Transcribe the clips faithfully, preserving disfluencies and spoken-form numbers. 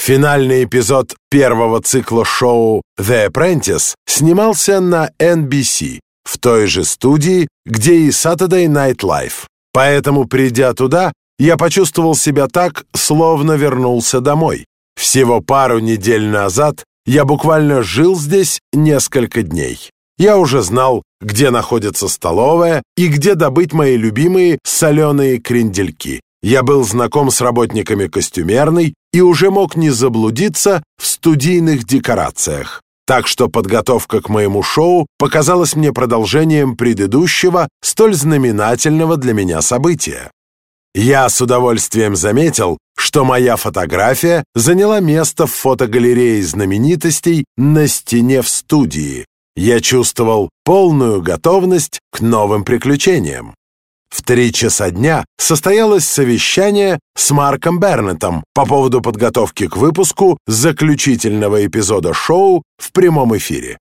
Финальный эпизод первого цикла шоу «The Apprentice» снимался на эн би си, в той же студии, где и Saturday Night Live. Поэтому, придя туда, я почувствовал себя так, словно вернулся домой. Всего пару недель назад я буквально жил здесь несколько дней. Я уже знал, где находится столовая и где добыть мои любимые соленые крендельки. Я был знаком с работниками костюмерной и уже мог не заблудиться в студийных декорациях. Так что подготовка к моему шоу показалась мне продолжением предыдущего, столь знаменательного для меня события. Я с удовольствием заметил, что моя фотография заняла место в фотогалерее знаменитостей на стене в студии. Я чувствовал полную готовность к новым приключениям. В три часа дня состоялось совещание с Марком Бернеттом по поводу подготовки к выпуску заключительного эпизода шоу в прямом эфире.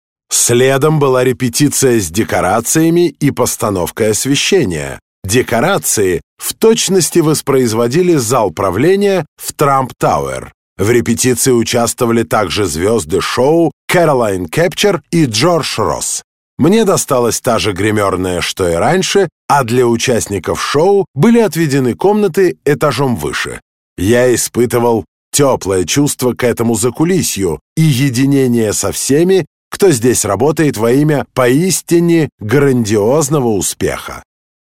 Следом была репетиция с декорациями и постановкой освещения. Декорации в точности воспроизводили зал правления в Трамп Тауэр. В репетиции участвовали также звезды шоу Кэролайн Кэпчер и Джордж Росс. Мне досталась та же гримерная, что и раньше, а для участников шоу были отведены комнаты этажом выше. Я испытывал теплое чувство к этому закулисью и единение со всеми, кто здесь работает во имя поистине грандиозного успеха.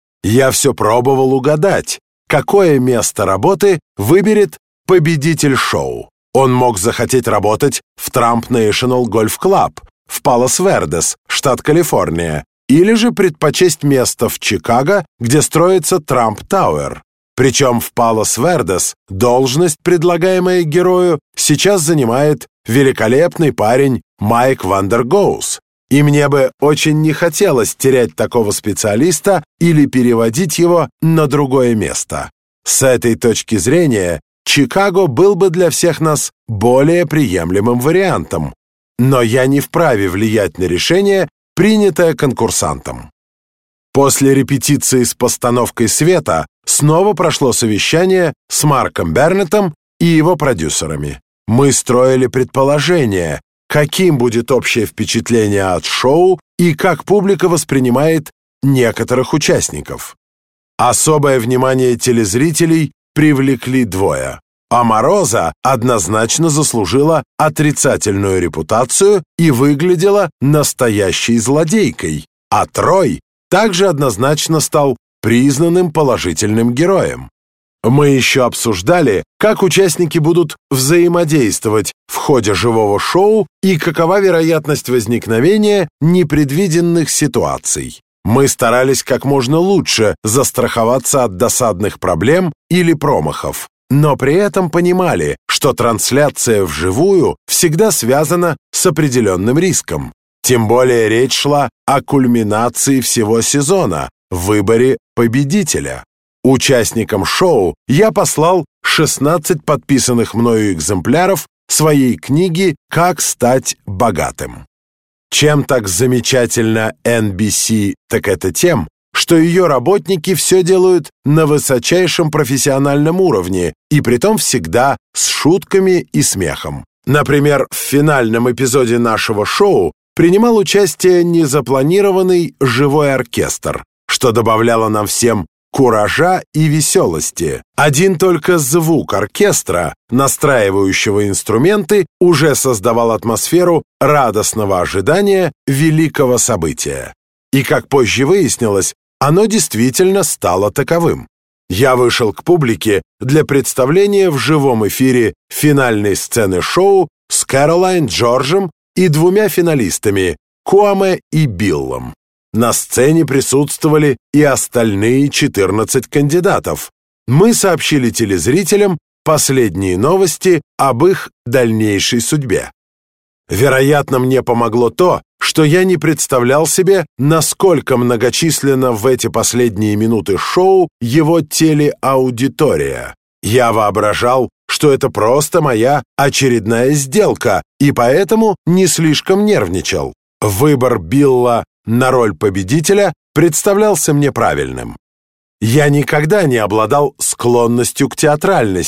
Я все пробовал угадать, какое место работы выберет победитель шоу. Он мог захотеть работать в Трамп National Golf Club, в Палос-Вердес, штат Калифорния, или же предпочесть место в Чикаго, где строится Трамп Тауэр. Причем в Палос-Вердес должность, предлагаемая герою, сейчас занимает великолепный парень Майк Вандергоус. И мне бы очень не хотелось терять такого специалиста или переводить его на другое место. С этой точки зрения, Чикаго был бы для всех нас более приемлемым вариантом. Но я не вправе влиять на решение, принятое конкурсантом. После репетиции с постановкой света снова прошло совещание с Марком Бернеттом и его продюсерами. Мы строили предположение, каким будет общее впечатление от шоу и как публика воспринимает некоторых участников. Особое внимание телезрителей привлекли двое. Амароза однозначно заслужила отрицательную репутацию и выглядела настоящей злодейкой, а Трой также однозначно стал признанным положительным героем. Мы еще обсуждали, как участники будут взаимодействовать в ходе живого шоу и какова вероятность возникновения непредвиденных ситуаций. Мы старались как можно лучше застраховаться от досадных проблем или промахов. Но при этом понимали, что трансляция вживую всегда связана с определенным риском. Тем более речь шла о кульминации всего сезона, выборе победителя. Участникам шоу я послал шестнадцать подписанных мною экземпляров своей книги «Как стать богатым». Чем так замечательна эн би си, так это тем, что ее работники все делают на высочайшем профессиональном уровне и притом всегда с шутками и смехом. Например, в финальном эпизоде нашего шоу принимал участие незапланированный живой оркестр, что добавляло нам всем куража и веселости. Один только звук оркестра, настраивающего инструменты, уже создавал атмосферу радостного ожидания великого события. И, как позже выяснилось, оно действительно стало таковым. Я вышел к публике для представления в живом эфире финальной сцены шоу с Кэролайн, Джорджем и двумя финалистами Куаме и Биллом. На сцене присутствовали и остальные четырнадцать кандидатов. Мы сообщили телезрителям последние новости об их дальнейшей судьбе. Вероятно, мне помогло то, что я не представлял себе, насколько многочисленна в эти последние минуты шоу его телеаудитория. Я воображал, что это просто моя очередная сделка, и поэтому не слишком нервничал. Выбор Билла на роль победителя представлялся мне правильным. Я никогда не обладал склонностью к театральности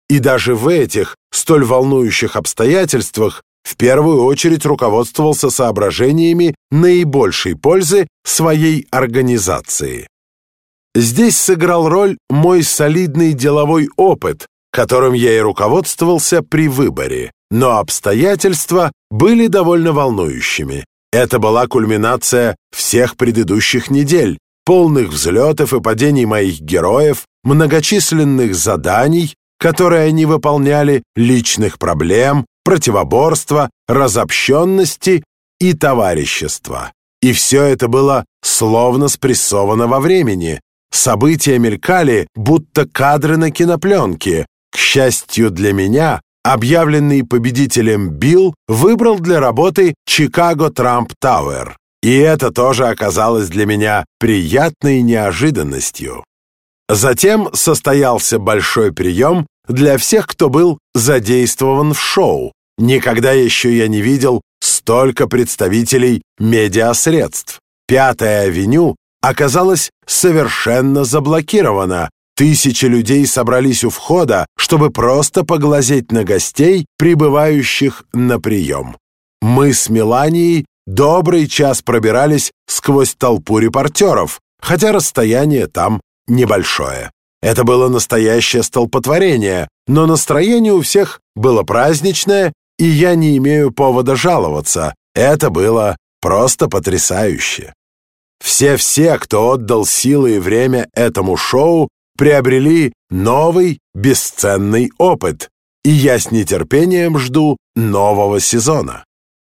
И даже в этих, столь волнующих обстоятельствах в первую очередь руководствовался соображениями наибольшей пользы своей организации. Здесь сыграл роль мой солидный деловой опыт, которым я и руководствовался при выборе, но обстоятельства были довольно волнующими. Это была кульминация всех предыдущих недель, полных взлетов и падений моих героев, многочисленных заданий, которые они выполняли, личных проблем, противоборства, разобщенности и товарищества. И все это было словно спрессовано во времени. События мелькали, будто кадры на кинопленке. К счастью для меня, объявленный победителем Билл выбрал для работы Чикаго Трамп Тауэр. И это тоже оказалось для меня приятной неожиданностью. Затем состоялся большой прием для всех, кто был задействован в шоу. Никогда еще я не видел столько представителей медиасредств. Пятая авеню оказалась совершенно заблокирована. Тысячи людей собрались у входа, чтобы просто поглазеть на гостей, прибывающих на прием. Мы с Меланией добрый час пробирались сквозь толпу репортеров, хотя расстояние там небольшое. Это было настоящее столпотворение, но настроение у всех было праздничное, и я не имею повода жаловаться. Это было просто потрясающе. Все-все, кто отдал силы и время этому шоу, приобрели новый, бесценный опыт, и я с нетерпением жду нового сезона.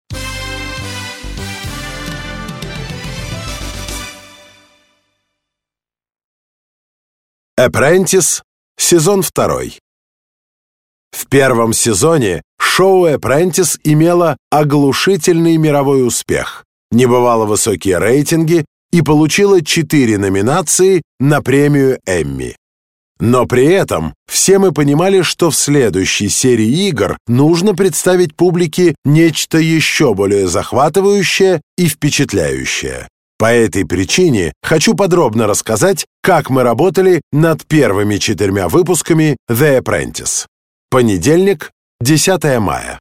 «Apprentice», сезон второй. В первом сезоне шоу «Apprentice» имело оглушительный мировой успех, небывало высокие рейтинги и получило четыре номинации на премию Эмми. Но при этом все мы понимали, что в следующей серии игр нужно представить публике нечто еще более захватывающее и впечатляющее. По этой причине хочу подробно рассказать, как мы работали над первыми четырьмя выпусками The Apprentice. Понедельник, десятое мая.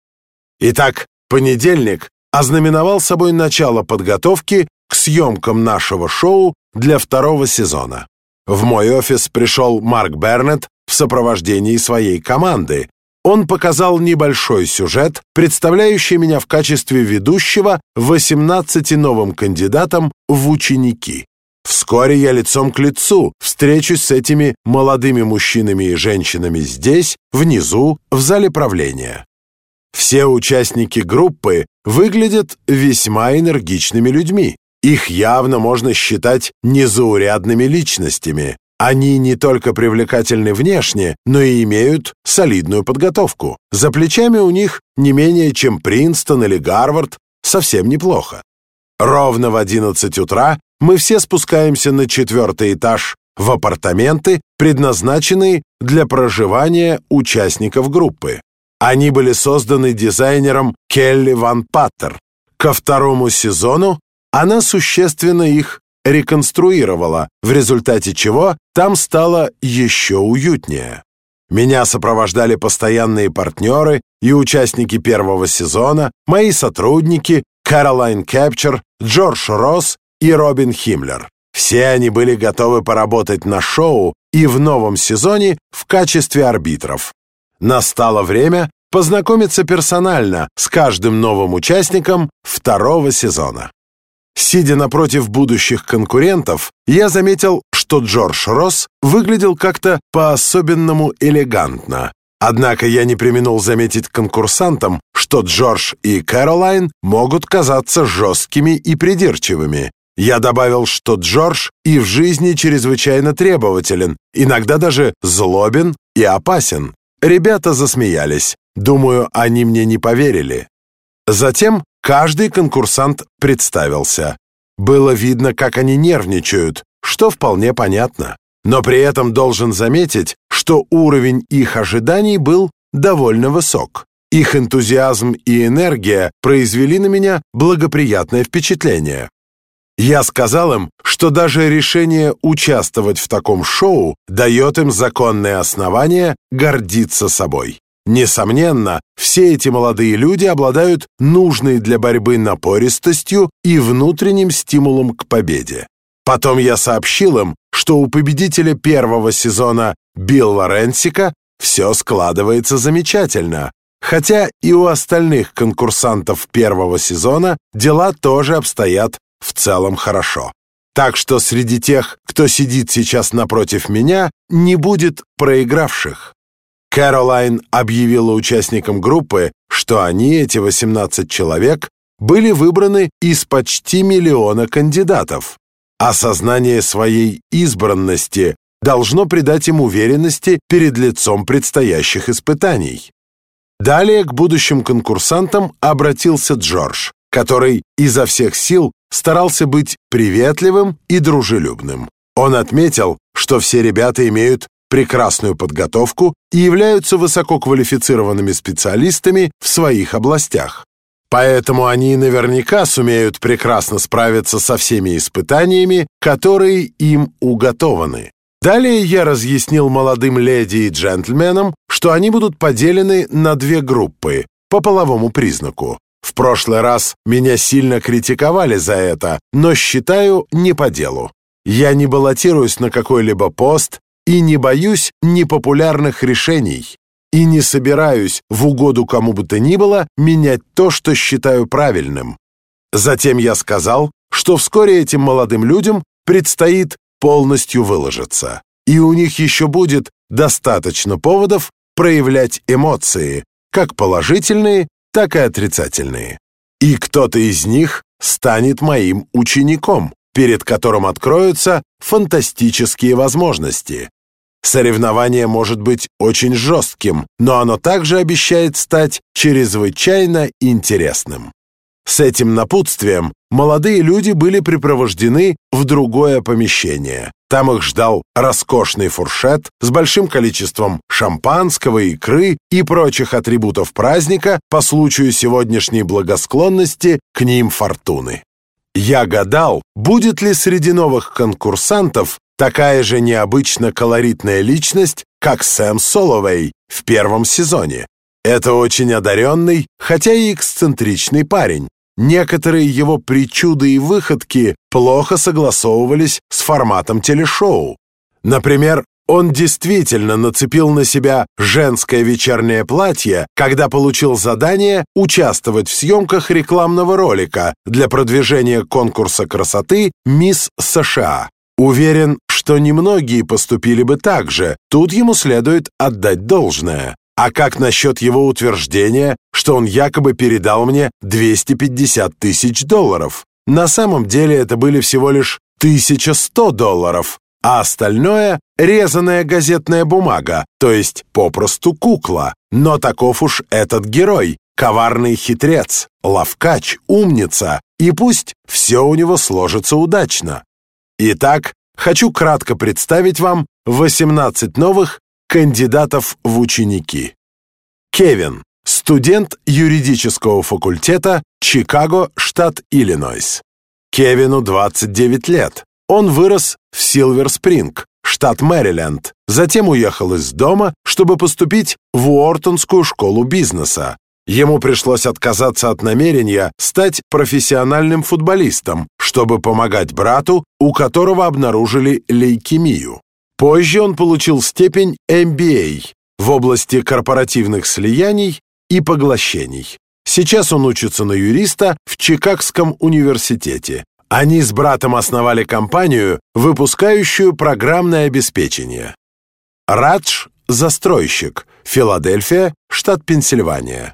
Итак, понедельник ознаменовал собой начало подготовки к съемкам нашего шоу для второго сезона. В мой офис пришел Марк Бернетт в сопровождении своей команды. Он показал небольшой сюжет, представляющий меня в качестве ведущего восемнадцати новым кандидатам в ученики. Вскоре я лицом к лицу встречусь с этими молодыми мужчинами и женщинами здесь, внизу, в зале правления. Все участники группы выглядят весьма энергичными людьми. Их явно можно считать незаурядными личностями. Они не только привлекательны внешне, но и имеют солидную подготовку. За плечами у них не менее чем Принстон или Гарвард, совсем неплохо. Ровно в одиннадцать утра мы все спускаемся на четвертый этаж в апартаменты, предназначенные для проживания участников группы. Они были созданы дизайнером Келли Ван Паттер. Ко второму сезону она существенно их реконструировала, в результате чего там стало еще уютнее. Меня сопровождали постоянные партнеры и участники первого сезона, мои сотрудники Кэролайн Кэпчер, Джордж Росс и Робин Химмлер. Все они были готовы поработать на шоу и в новом сезоне в качестве арбитров. Настало время познакомиться персонально с каждым новым участником второго сезона. Сидя напротив будущих конкурентов, я заметил, что Джордж Росс выглядел как-то по-особенному элегантно. Однако я не преминул заметить конкурсантам, что Джордж и Кэролайн могут казаться жесткими и придирчивыми. Я добавил, что Джордж и в жизни чрезвычайно требователен, иногда даже злобен и опасен. Ребята засмеялись. Думаю, они мне не поверили. Затем каждый конкурсант представился. Было видно, как они нервничают, что вполне понятно. Но при этом должен заметить, что уровень их ожиданий был довольно высок. Их энтузиазм и энергия произвели на меня благоприятное впечатление. Я сказал им, что даже решение участвовать в таком шоу дает им законное основание гордиться собой. Несомненно, все эти молодые люди обладают нужной для борьбы напористостью и внутренним стимулом к победе. Потом я сообщил им, что у победителя первого сезона Билла Ренсика все складывается замечательно, хотя и у остальных конкурсантов первого сезона дела тоже обстоят в целом хорошо. Так что среди тех, кто сидит сейчас напротив меня, не будет проигравших. Кэролайн объявила участникам группы, что они, эти восемнадцать человек, были выбраны из почти миллиона кандидатов. Осознание своей избранности должно придать им уверенности перед лицом предстоящих испытаний. Далее к будущим конкурсантам обратился Джордж, который изо всех сил старался быть приветливым и дружелюбным. Он отметил, что все ребята имеют прекрасную подготовку и являются высококвалифицированными специалистами в своих областях. Поэтому они наверняка сумеют прекрасно справиться со всеми испытаниями, которые им уготованы. Далее я разъяснил молодым леди и джентльменам, что они будут поделены на две группы по половому признаку. В прошлый раз меня сильно критиковали за это, но считаю не по делу. Я не баллотируюсь на какой-либо пост и не боюсь непопулярных решений, и не собираюсь в угоду кому бы то ни было менять то, что считаю правильным. Затем я сказал, что вскоре этим молодым людям предстоит полностью выложиться, и у них еще будет достаточно поводов проявлять эмоции, как положительные, так и отрицательные. И кто-то из них станет моим учеником, перед которым откроются фантастические возможности. Соревнование может быть очень жестким, но оно также обещает стать чрезвычайно интересным. С этим напутствием молодые люди были припровождены в другое помещение. Там их ждал роскошный фуршет с большим количеством шампанского, икры и прочих атрибутов праздника по случаю сегодняшней благосклонности к ним фортуны. Я гадал, будет ли среди новых конкурсантов такая же необычно колоритная личность, как Сэм Соловей в первом сезоне. Это очень одаренный, хотя и эксцентричный парень. Некоторые его причуды и выходки плохо согласовывались с форматом телешоу. Например, он действительно нацепил на себя женское вечернее платье, когда получил задание участвовать в съемках рекламного ролика для продвижения конкурса красоты «Мисс США». Уверен, что немногие поступили бы так же, тут ему следует отдать должное. А как насчет его утверждения, что он якобы передал мне двести пятьдесят тысяч долларов? На самом деле это были всего лишь тысяча сто долларов, а остальное — резаная газетная бумага, то есть попросту кукла. Но таков уж этот герой, коварный хитрец, ловкач, умница, и пусть все у него сложится удачно. Итак, хочу кратко представить вам восемнадцать новых кандидатов в ученики. Кевин, студент юридического факультета, Чикаго, штат Иллинойс. Кевину двадцать девять лет. Он вырос в Силвер-Спринг, штат Мэриленд, затем уехал из дома, чтобы поступить в Уортонскую школу бизнеса. Ему пришлось отказаться от намерения стать профессиональным футболистом, чтобы помогать брату, у которого обнаружили лейкемию. Позже он получил степень эм би эй в области корпоративных слияний и поглощений. Сейчас он учится на юриста в Чикагском университете. Они с братом основали компанию, выпускающую программное обеспечение. Радж – застройщик, Филадельфия, штат Пенсильвания.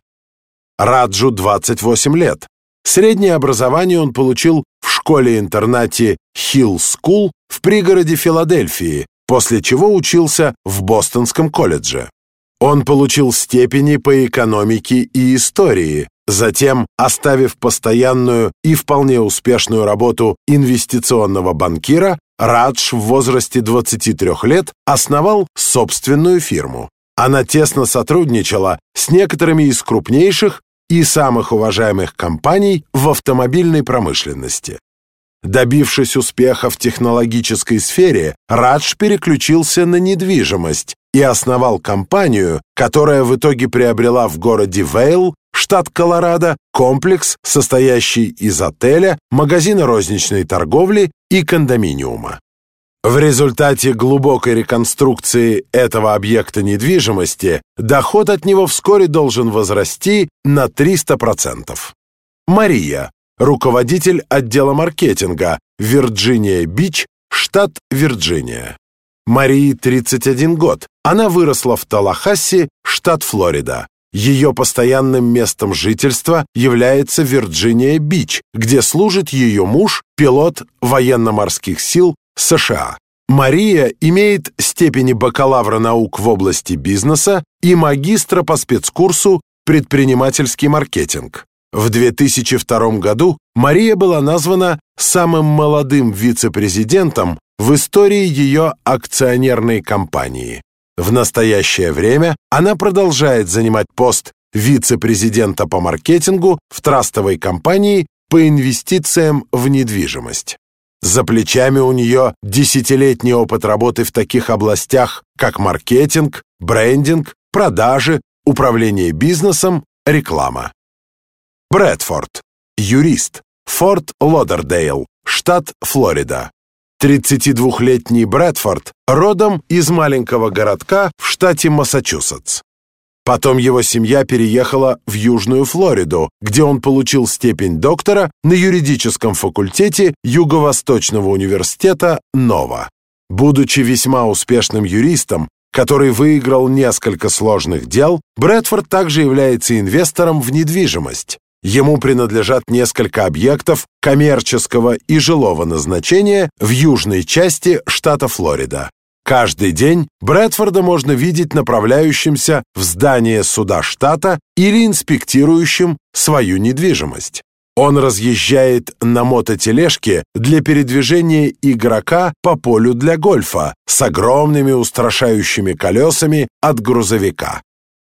Раджу двадцать восемь лет. Среднее образование он получил в школе-интернате Hill School в пригороде Филадельфии, после чего учился в Бостонском колледже. Он получил степени по экономике и истории. Затем, оставив постоянную и вполне успешную работу инвестиционного банкира, Радж в возрасте двадцати трёх лет основал собственную фирму. Она тесно сотрудничала с некоторыми из крупнейших и самых уважаемых компаний в автомобильной промышленности. Добившись успеха в технологической сфере, Радж переключился на недвижимость и основал компанию, которая в итоге приобрела в городе Вейл, штат Колорадо, комплекс, состоящий из отеля, магазина розничной торговли и кондоминиума. В результате глубокой реконструкции этого объекта недвижимости доход от него вскоре должен возрасти на триста процентов. Мария, руководитель отдела маркетинга, Вирджиния-Бич, штат Вирджиния. Марии тридцать один год. Она выросла в Таллахасси, штат Флорида. Ее постоянным местом жительства является Вирджиния-Бич, где служит ее муж, пилот военно-морских сил США. Мария имеет степени бакалавра наук в области бизнеса и магистра по спецкурсу «Предпринимательский маркетинг». В две тысячи втором году Мария была названа самым молодым вице-президентом в истории ее акционерной компании. В настоящее время она продолжает занимать пост вице-президента по маркетингу в трастовой компании по инвестициям в недвижимость. За плечами у нее десятилетний опыт работы в таких областях, как маркетинг, брендинг, продажи, управление бизнесом, реклама. Брэдфорд, юрист, Форт Лодердейл, штат Флорида. тридцатидвухлетний Брэдфорд родом из маленького городка в штате Массачусетс. Потом его семья переехала в Южную Флориду, где он получил степень доктора на юридическом факультете Юго-Восточного университета Нова. Будучи весьма успешным юристом, который выиграл несколько сложных дел, Брэдфорд также является инвестором в недвижимость. Ему принадлежат несколько объектов коммерческого и жилого назначения в южной части штата Флорида. Каждый день Брэдфорда можно видеть направляющимся в здание суда штата или инспектирующим свою недвижимость. Он разъезжает на мототележке для передвижения игрока по полю для гольфа с огромными устрашающими колесами от грузовика.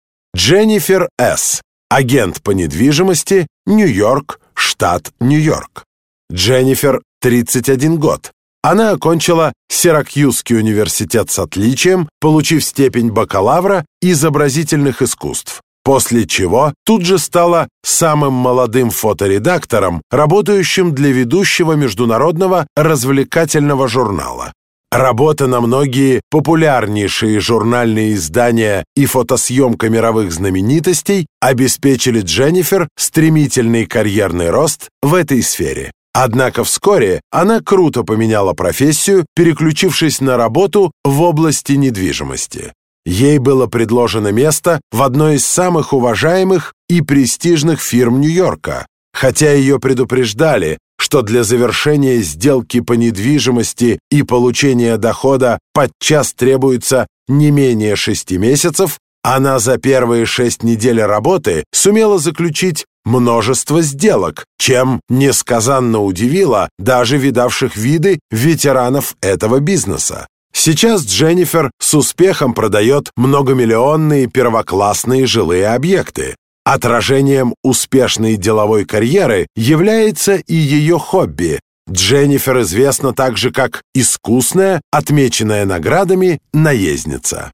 Дженнифер С., агент по недвижимости, Нью-Йорк, штат Нью-Йорк. Дженнифер, тридцать один год. Она окончила Сиракьюзский университет с отличием, получив степень бакалавра изобразительных искусств, после чего тут же стала самым молодым фоторедактором, работающим для ведущего международного развлекательного журнала. Работа на многие популярнейшие журнальные издания и фотосъемка мировых знаменитостей обеспечили Дженнифер стремительный карьерный рост в этой сфере. Однако вскоре она круто поменяла профессию, переключившись на работу в области недвижимости. Ей было предложено место в одной из самых уважаемых и престижных фирм Нью-Йорка, хотя ее предупреждали, что для завершения сделки по недвижимости и получения дохода подчас требуется не менее шести месяцев, она за первые шесть недель работы сумела заключить множество сделок, чем несказанно удивила даже видавших виды ветеранов этого бизнеса. Сейчас Дженнифер с успехом продает многомиллионные первоклассные жилые объекты. Отражением успешной деловой карьеры является и ее хобби. Дженнифер известна также как искусная, отмеченная наградами, наездница.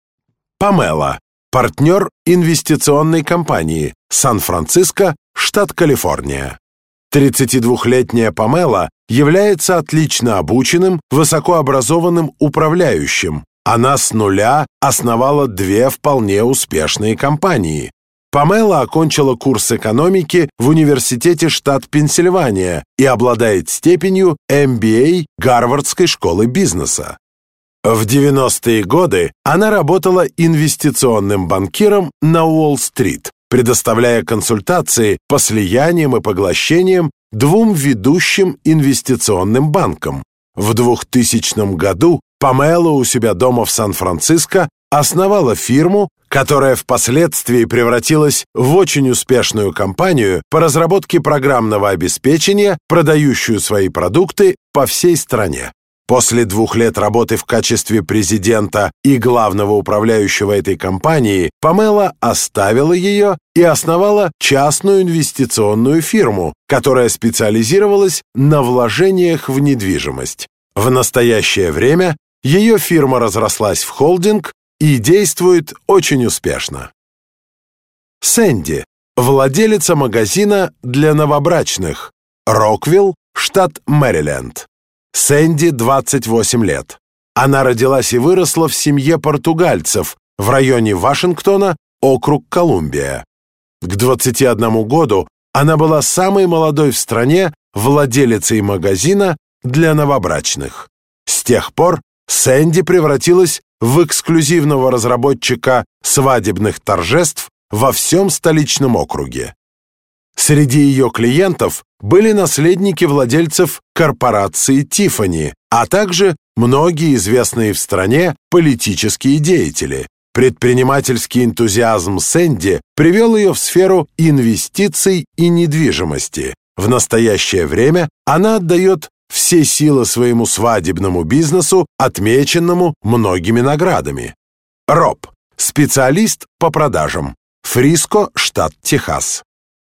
Памела, партнер инвестиционной компании, Сан-Франциско, штат Калифорния. тридцатидвухлетняя Памела является отлично обученным, высокообразованным управляющим. Она с нуля основала две вполне успешные компании. Памела окончила курс экономики в университете штат Пенсильвания и обладает степенью эм би эй Гарвардской школы бизнеса. В девяностые годы она работала инвестиционным банкиром на Уолл-стрит, предоставляя консультации по слияниям и поглощениям двум ведущим инвестиционным банкам. В двухтысячном году Памела у себя дома в Сан-Франциско основала фирму, которая впоследствии превратилась в очень успешную компанию по разработке программного обеспечения, продающую свои продукты по всей стране. После двух лет работы в качестве президента и главного управляющего этой компании, Памела оставила ее и основала частную инвестиционную фирму, которая специализировалась на вложениях в недвижимость. В настоящее время ее фирма разрослась в холдинг и действует очень успешно. Сэнди – владелица магазина для новобрачных, Роквилл, штат Мэриленд. Сэнди двадцать восемь лет. Она родилась и выросла в семье португальцев в районе Вашингтона, округ Колумбия. К двадцати одному году она была самой молодой в стране владелицей магазина для новобрачных. С тех пор Сэнди превратилась в эксклюзивного разработчика свадебных торжеств во всем столичном округе. Среди ее клиентов были наследники владельцев корпорации Тиффани, а также многие известные в стране политические деятели. Предпринимательский энтузиазм Сэнди привел ее в сферу инвестиций и недвижимости. В настоящее время она отдает все силы своему свадебному бизнесу, отмеченному многими наградами. Роб – специалист по продажам. Фриско, штат Техас.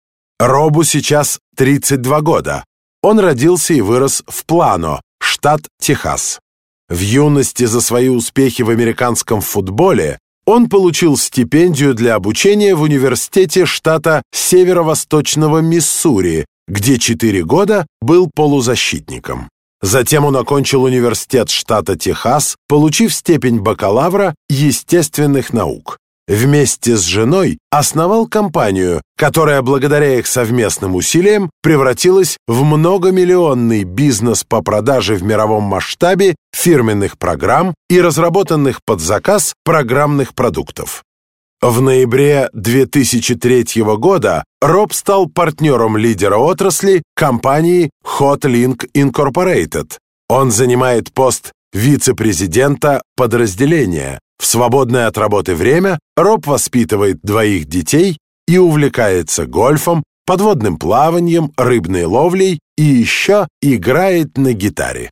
Робу сейчас тридцать два года. Он родился и вырос в Плано, штат Техас. В юности за свои успехи в американском футболе он получил стипендию для обучения в университете штата Северо-Восточного Миссури, где четыре года был полузащитником. Затем он окончил университет штата Техас, получив степень бакалавра естественных наук. Вместе с женой основал компанию, которая благодаря их совместным усилиям превратилась в многомиллионный бизнес по продаже в мировом масштабе фирменных программ и разработанных под заказ программных продуктов. В ноябре две тысячи третьего года Роб стал партнером лидера отрасли компании Hotlink Incorporated. Он занимает пост вице-президента подразделения. В свободное от работы время Роб воспитывает двоих детей и увлекается гольфом, подводным плаванием, рыбной ловлей и еще играет на гитаре.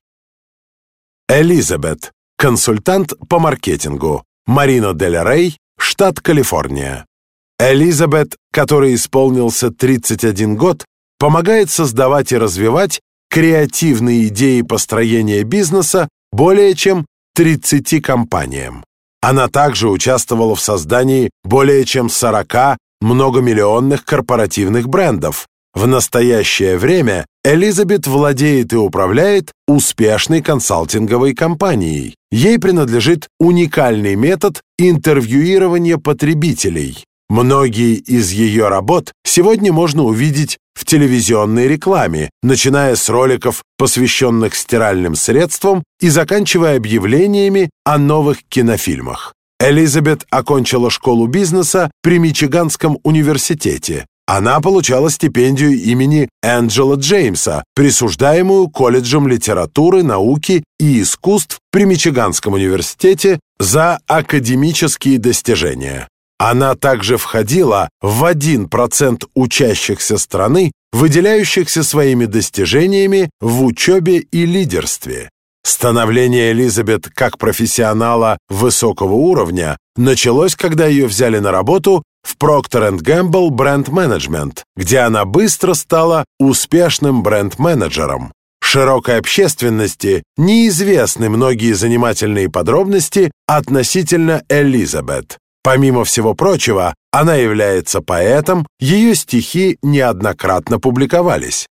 Элизабет, консультант по маркетингу, Марино-дель-Рей, штат Калифорния. Элизабет, которой исполнился тридцать один год, помогает создавать и развивать креативные идеи построения бизнеса более чем тридцати компаниям. Она также участвовала в создании более чем сорока многомиллионных корпоративных брендов. В настоящее время Элизабет владеет и управляет успешной консалтинговой компанией. Ей принадлежит уникальный метод интервьюирования потребителей. Многие из ее работ сегодня можно увидеть в телевизионной рекламе, начиная с роликов, посвященных стиральным средствам, и заканчивая объявлениями о новых кинофильмах. Элизабет окончила школу бизнеса при Мичиганском университете. Она получала стипендию имени Энджела Джеймса, присуждаемую колледжем литературы, науки и искусств при Мичиганском университете за академические достижения. Она также входила в один процент учащихся страны, выделяющихся своими достижениями в учебе и лидерстве. Становление Элизабет как профессионала высокого уровня началось, когда ее взяли на работу в Procter энд Gamble Brand Management, где она быстро стала успешным бренд-менеджером. Широкой общественности неизвестны многие занимательные подробности относительно Элизабет. Помимо всего прочего, она является поэтом, ее стихи неоднократно публиковались.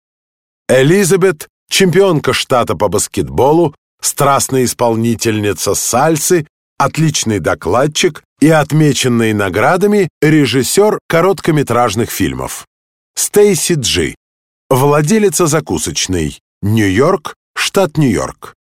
Элизабет – чемпионка штата по баскетболу, страстная исполнительница сальсы, отличный докладчик и отмеченный наградами режиссер короткометражных фильмов. Стейси Джи – владелица закусочной, Нью-Йорк, штат Нью-Йорк.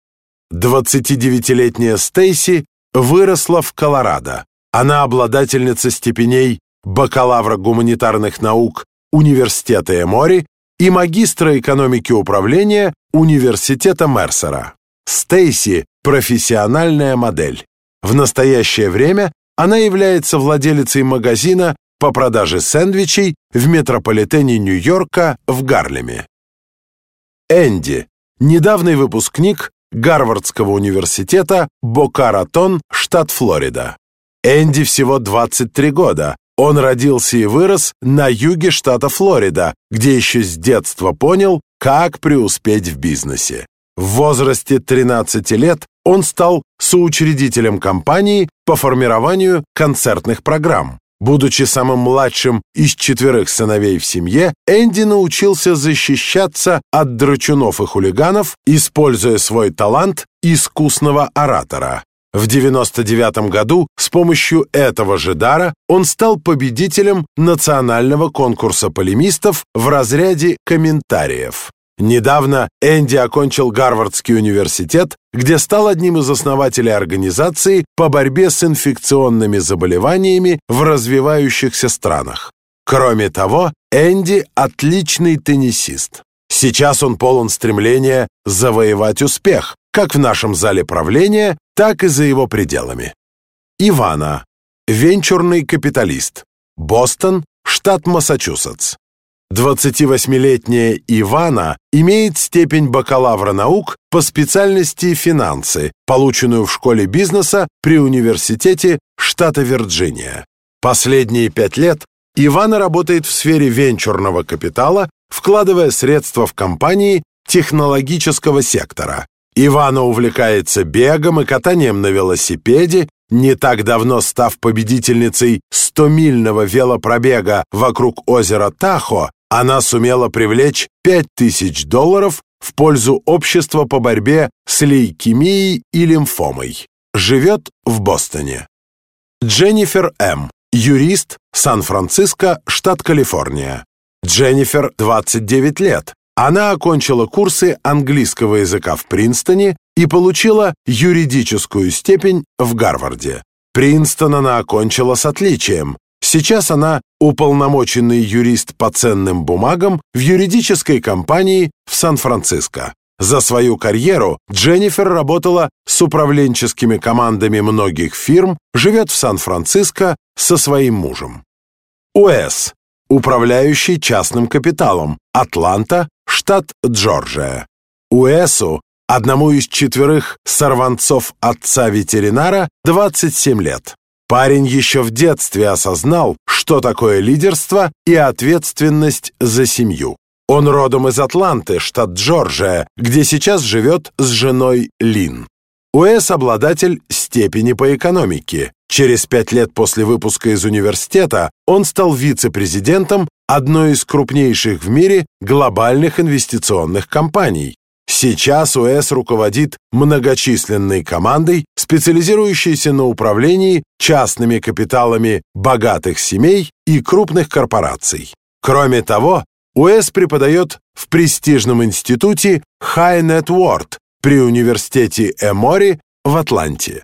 двадцатидевятилетняя Стейси выросла в Колорадо. Она обладательница степеней бакалавра гуманитарных наук Университета Эмори и магистра экономики управления Университета Мерсера. Стейси – профессиональная модель. В настоящее время она является владелицей магазина по продаже сэндвичей в метрополитене Нью-Йорка в Гарлеме. Энди – недавний выпускник Гарвардского университета Бока-Ратон, штат Флорида. Энди всего двадцать три года. Он родился и вырос на юге штата Флорида, где еще с детства понял, как преуспеть в бизнесе. В возрасте тринадцати лет он стал соучредителем компании по формированию концертных программ. Будучи самым младшим из четверых сыновей в семье, Энди научился защищаться от драчунов и хулиганов, используя свой талант искусного оратора. В девяносто девятом году с помощью этого же дара он стал победителем национального конкурса полемистов в разряде комментариев. Недавно Энди окончил Гарвардский университет, где стал одним из основателей организации по борьбе с инфекционными заболеваниями в развивающихся странах. Кроме того, Энди – отличный теннисист. Сейчас он полон стремления завоевать успех, как в нашем зале правления, так и за его пределами. Ивана – венчурный капиталист. Бостон, штат Массачусетс. двадцативосьмилетняя Ивана имеет степень бакалавра наук по специальности финансы, полученную в школе бизнеса при университете штата Вирджиния. Последние пять лет Ивана работает в сфере венчурного капитала, вкладывая средства в компании технологического сектора. Ивана увлекается бегом и катанием на велосипеде, не так давно став победительницей стомильного велопробега вокруг озера Тахо. Она сумела привлечь пять тысяч долларов в пользу общества по борьбе с лейкемией и лимфомой. Живет в Бостоне. Дженнифер М., юрист, Сан-Франциско, штат Калифорния. Дженнифер двадцать девять лет. Она окончила курсы английского языка в Принстоне и получила юридическую степень в Гарварде. Принстон она окончила с отличием. Сейчас она уполномоченный юрист по ценным бумагам в юридической компании в Сан-Франциско. За свою карьеру Дженнифер работала с управленческими командами многих фирм, живет в Сан-Франциско со своим мужем. Уэс, управляющий частным капиталом, Атланта, штат Джорджия. Уэсу, одному из четверых сорванцов отца-ветеринара, двадцать семь лет. Парень еще в детстве осознал, что такое лидерство и ответственность за семью. Он родом из Атланты, штат Джорджия, где сейчас живет с женой Лин. Уэс – обладатель степени по экономике. Через пять лет после выпуска из университета он стал вице-президентом одной из крупнейших в мире глобальных инвестиционных компаний. Сейчас Уэс руководит многочисленной командой, специализирующейся на управлении частными капиталами богатых семей и крупных корпораций. Кроме того, Уэс преподает в престижном институте High Net Worth при университете Эмори в Атланте.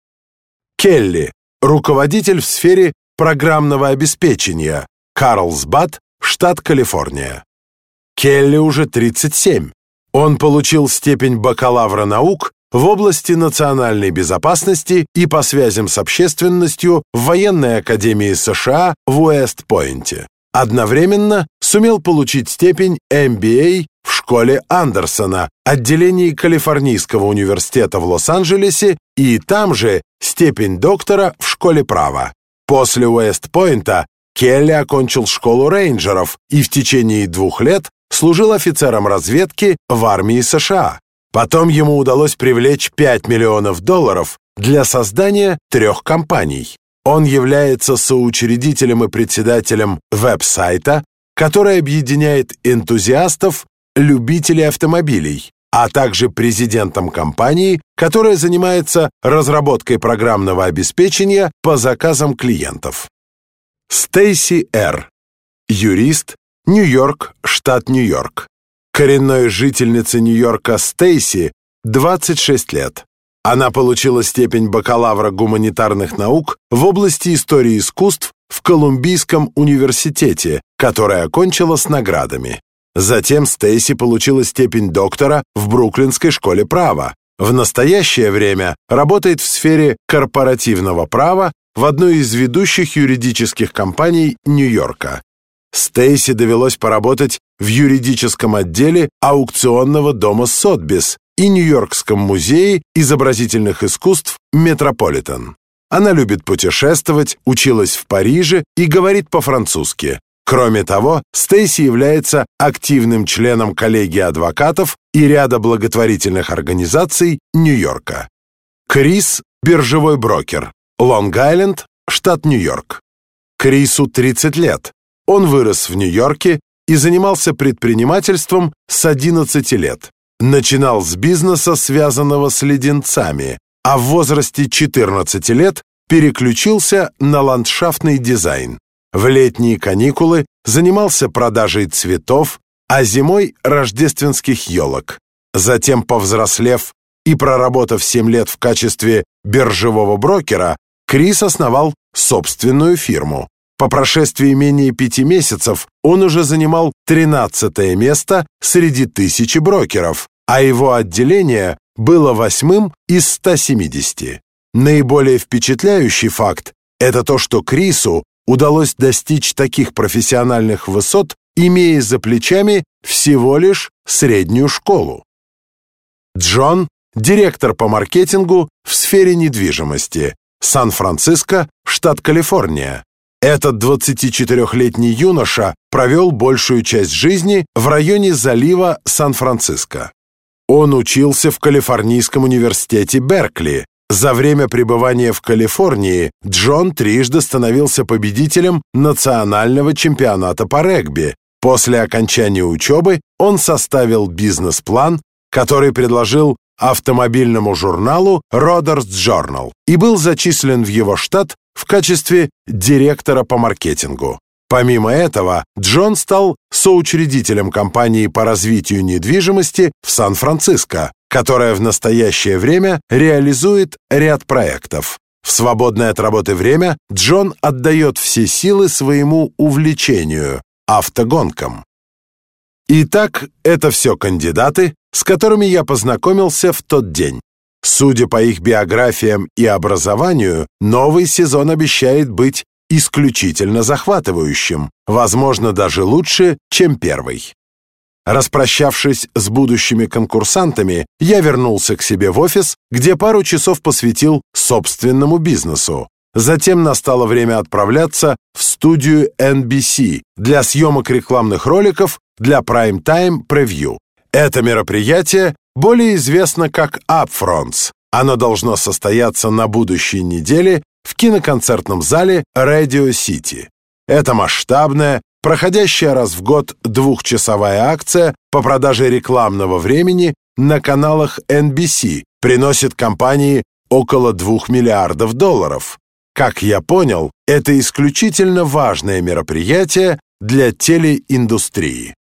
Келли, руководитель в сфере программного обеспечения, Карлсбад, штат Калифорния. Келли уже тридцать семь. Он получил степень бакалавра наук в области национальной безопасности и по связям с общественностью в военной академии США в Уэст-Пойнте. Одновременно сумел получить степень эм би эй в школе Андерсона, отделении Калифорнийского университета в Лос-Анджелесе, и там же степень доктора в школе права. После Уэст-Пойнта Келли окончил школу рейнджеров и в течение двух лет служил офицером разведки в армии США. Потом ему удалось привлечь пять миллионов долларов для создания трех компаний. Он является соучредителем и председателем веб-сайта, который объединяет энтузиастов, любителей автомобилей, а также президентом компании, которая занимается разработкой программного обеспечения по заказам клиентов. Стейси Р., юрист, Нью-Йорк, штат Нью-Йорк. Коренной жительнице Нью-Йорка Стейси двадцать шесть лет. Она получила степень бакалавра гуманитарных наук в области истории искусств в Колумбийском университете, который окончила с наградами. Затем Стейси получила степень доктора в Бруклинской школе права. В настоящее время работает в сфере корпоративного права в одной из ведущих юридических компаний Нью-Йорка. Стейси довелось поработать в юридическом отделе аукционного дома Сотбис и Нью-Йоркском музее изобразительных искусств «Метрополитен». Она любит путешествовать, училась в Париже и говорит по-французски. Кроме того, Стейси является активным членом коллегии адвокатов и ряда благотворительных организаций Нью-Йорка. Крис – биржевой брокер. Лонг-Айленд, штат Нью-Йорк. Крису тридцать лет. Он вырос в Нью-Йорке и занимался предпринимательством с одиннадцати лет. Начинал с бизнеса, связанного с леденцами, а в возрасте четырнадцати лет переключился на ландшафтный дизайн. В летние каникулы занимался продажей цветов, а зимой – рождественских елок. Затем, повзрослев и проработав семь лет в качестве биржевого брокера, Крис основал собственную фирму. По прошествии менее пяти месяцев он уже занимал тринадцатое место среди тысячи брокеров, а его отделение было восьмым из ста семидесяти. Наиболее впечатляющий факт – это то, что Крису удалось достичь таких профессиональных высот, имея за плечами всего лишь среднюю школу. Джон – директор по маркетингу в сфере недвижимости, Сан-Франциско, штат Калифорния. Этот двадцатичетырёхлетний юноша провел большую часть жизни в районе залива Сан-Франциско. Он учился в Калифорнийском университете Беркли. За время пребывания в Калифорнии Джон трижды становился победителем национального чемпионата по регби. После окончания учебы он составил бизнес-план, который предложил автомобильному журналу Rodder's Journal и был зачислен в его штат в качестве директора по маркетингу. Помимо этого, Джон стал соучредителем компании по развитию недвижимости в Сан-Франциско, которая в настоящее время реализует ряд проектов. В свободное от работы время Джон отдает все силы своему увлечению – автогонкам. Итак, это все кандидаты, с которыми я познакомился в тот день. Судя по их биографиям и образованию, новый сезон обещает быть исключительно захватывающим, возможно, даже лучше, чем первый. Распрощавшись с будущими конкурсантами, я вернулся к себе в офис, где пару часов посвятил собственному бизнесу. Затем настало время отправляться в студию эн би си для съемок рекламных роликов для Prime Time Preview. Это мероприятие более известно как Upfronts. Оно должно состояться на будущей неделе в киноконцертном зале Radio City. Это масштабная, проходящая раз в год двухчасовая акция по продаже рекламного времени на каналах эн би си приносит компании около двух миллиардов долларов. Как я понял, это исключительно важное мероприятие для телеиндустрии.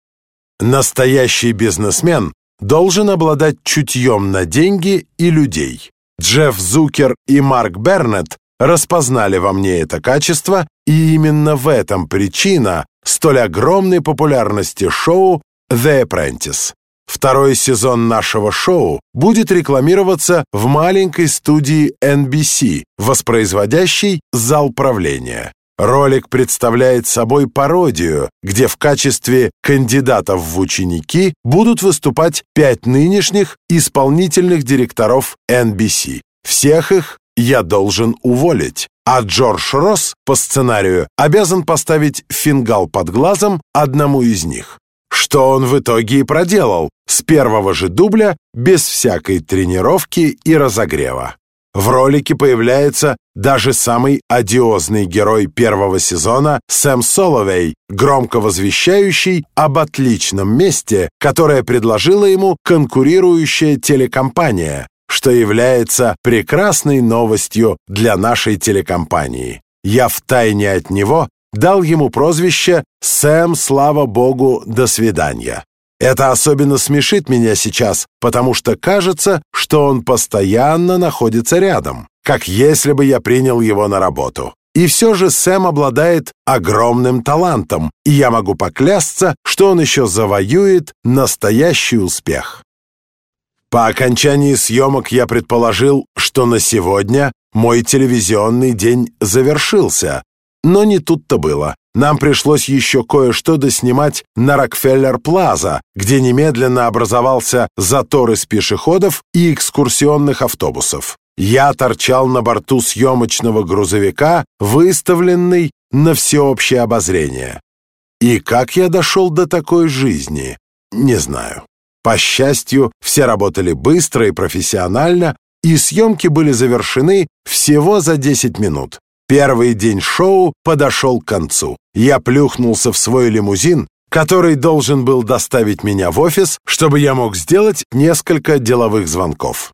Настоящий бизнесмен должен обладать чутьем на деньги и людей. Джефф Зукер и Марк Бернетт распознали во мне это качество, и именно в этом причина столь огромной популярности шоу The Apprentice. Второй сезон нашего шоу будет рекламироваться в маленькой студии эн би си, воспроизводящей зал правления. Ролик представляет собой пародию, где в качестве кандидатов в ученики будут выступать пять нынешних исполнительных директоров эн би си. Всех их я должен уволить, а Джордж Росс по сценарию обязан поставить фингал под глазом одному из них. Что он в итоге и проделал с первого же дубля без всякой тренировки и разогрева. В ролике появляется даже самый одиозный герой первого сезона Сэм Соловей, громко возвещающий об отличном месте, которое предложила ему конкурирующая телекомпания, что является прекрасной новостью для нашей телекомпании. Я втайне от него дал ему прозвище «Сэм, слава богу, до свидания». Это особенно смешит меня сейчас, потому что кажется, что он постоянно находится рядом, как если бы я принял его на работу. И все же Сэм обладает огромным талантом, и я могу поклясться, что он еще завоюет настоящий успех. По окончании съемок я предположил, что на сегодня мой телевизионный день завершился, Но не тут-то было. Нам пришлось еще кое-что доснимать на Рокфеллер-Плаза, где немедленно образовался затор из пешеходов и экскурсионных автобусов. Я торчал на борту съемочного грузовика, выставленный на всеобщее обозрение. И как я дошел до такой жизни, не знаю. По счастью, все работали быстро и профессионально, и съемки были завершены всего за десять минут. Первый день шоу подошел к концу. Я плюхнулся в свой лимузин, который должен был доставить меня в офис, чтобы я мог сделать несколько деловых звонков.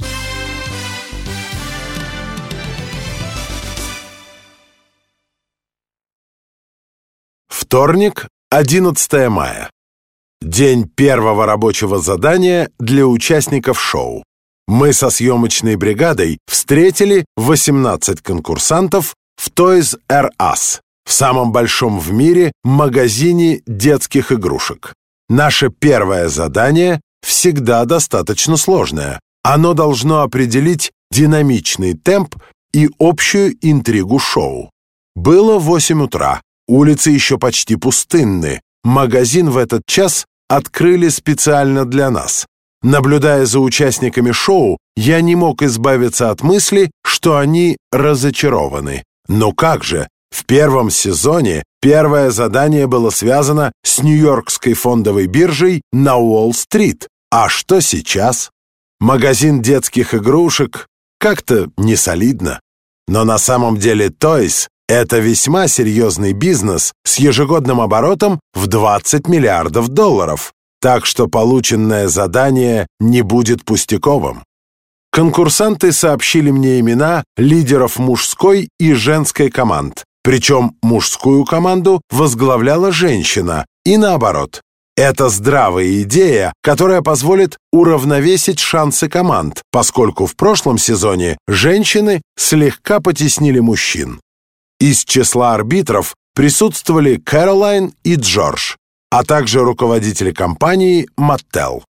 Вторник, одиннадцатое мая. День первого рабочего задания для участников шоу. Мы со съемочной бригадой встретили восемнадцать конкурсантов в Toys R Us, в самом большом в мире магазине детских игрушек. Наше первое задание всегда достаточно сложное. Оно должно определить динамичный темп и общую интригу шоу. Было восемь утра, улицы еще почти пустынны. Магазин в этот час открыли специально для нас. Наблюдая за участниками шоу, я не мог избавиться от мысли, что они разочарованы. Но как же, в первом сезоне первое задание было связано с Нью-Йоркской фондовой биржей на Уолл-стрит. А что сейчас? Магазин детских игрушек как-то не солидно. Но на самом деле Toys — это весьма серьезный бизнес с ежегодным оборотом в двадцать миллиардов долларов. Так что полученное задание не будет пустяковым. Конкурсанты сообщили мне имена лидеров мужской и женской команд. Причем мужскую команду возглавляла женщина, и наоборот. Это здравая идея, которая позволит уравновесить шансы команд, поскольку в прошлом сезоне женщины слегка потеснили мужчин. Из числа арбитров присутствовали Кэролайн и Джордж, а также руководители компании Mattel.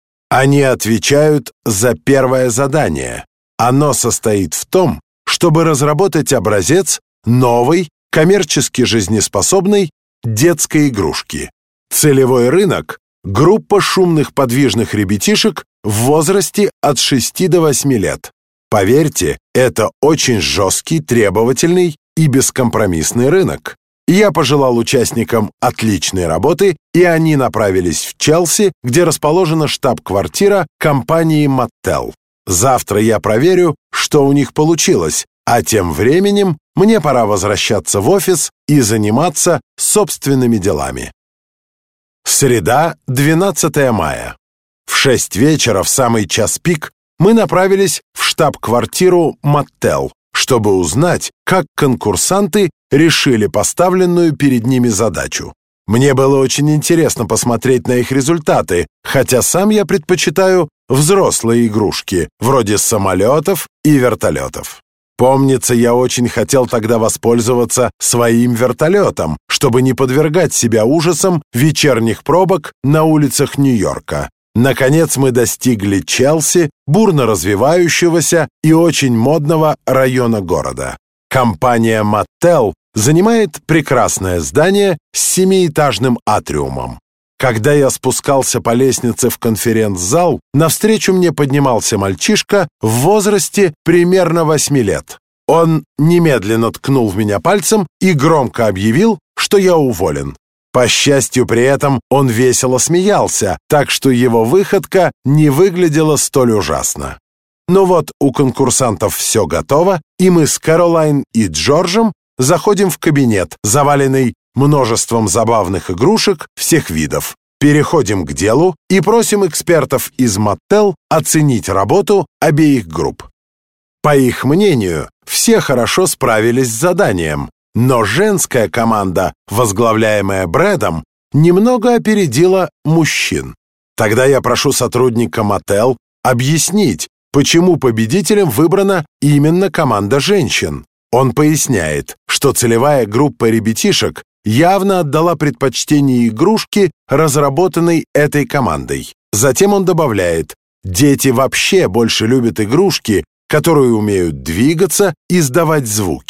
Они отвечают за первое задание. Оно состоит в том, чтобы разработать образец новой, коммерчески жизнеспособной детской игрушки. Целевой рынок — группа шумных подвижных ребятишек в возрасте от шести до восьми лет. Поверьте, это очень жесткий, требовательный и бескомпромиссный рынок. Я пожелал участникам отличной работы, и они направились в Челси, где расположена штаб-квартира компании Mattel. Завтра я проверю, что у них получилось, а тем временем мне пора возвращаться в офис и заниматься собственными делами. Среда, двенадцатое мая. В шесть вечера, в самый час пик, мы направились в штаб-квартиру Mattel, чтобы узнать, как конкурсанты решили поставленную перед ними задачу. Мне было очень интересно посмотреть на их результаты, хотя сам я предпочитаю взрослые игрушки, вроде самолетов и вертолетов. Помнится, я очень хотел тогда воспользоваться своим вертолетом, чтобы не подвергать себя ужасам вечерних пробок на улицах Нью-Йорка. Наконец мы достигли Челси, бурно развивающегося и очень модного района города. Компания Mattel занимает прекрасное здание с семиэтажным атриумом. Когда я спускался по лестнице в конференц-зал, навстречу мне поднимался мальчишка в возрасте примерно восьми лет. Он немедленно ткнул в меня пальцем и громко объявил, что я уволен. По счастью, при этом он весело смеялся, так что его выходка не выглядела столь ужасно. Но вот у конкурсантов все готово, и мы с Кэролайн и Джорджем заходим в кабинет, заваленный множеством забавных игрушек всех видов. Переходим к делу и просим экспертов из Mattel оценить работу обеих групп. По их мнению, все хорошо справились с заданием, но женская команда, возглавляемая Брэдом, немного опередила мужчин. Тогда я прошу сотрудника Mattel объяснить, почему победителем выбрана именно команда женщин. Он поясняет, что целевая группа ребятишек явно отдала предпочтение игрушке, разработанной этой командой. Затем он добавляет, дети вообще больше любят игрушки, которые умеют двигаться и издавать звуки.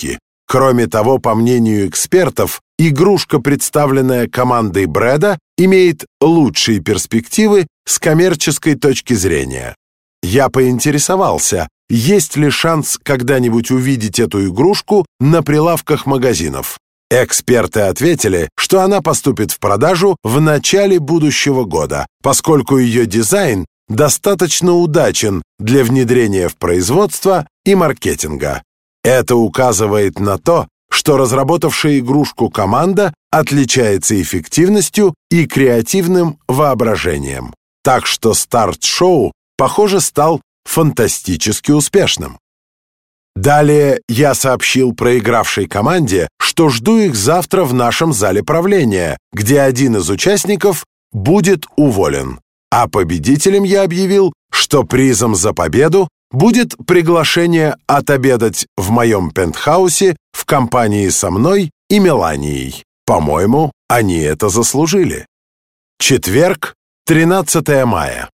Кроме того, по мнению экспертов, игрушка, представленная командой Брэда, имеет лучшие перспективы с коммерческой точки зрения. Я поинтересовался, есть ли шанс когда-нибудь увидеть эту игрушку на прилавках магазинов. Эксперты ответили, что она поступит в продажу в начале будущего года, поскольку ее дизайн достаточно удачен для внедрения в производство и маркетинга. Это указывает на то, что разработавшая игрушку команда отличается эффективностью и креативным воображением. Так что старт шоу, похоже, стал фантастически успешным. Далее я сообщил проигравшей команде, что жду их завтра в нашем зале правления, где один из участников будет уволен. А победителем я объявил, что призом за победу будет приглашение отобедать в моем пентхаусе в компании со мной и Меланией. По-моему, они это заслужили. Четверг, тринадцатое мая.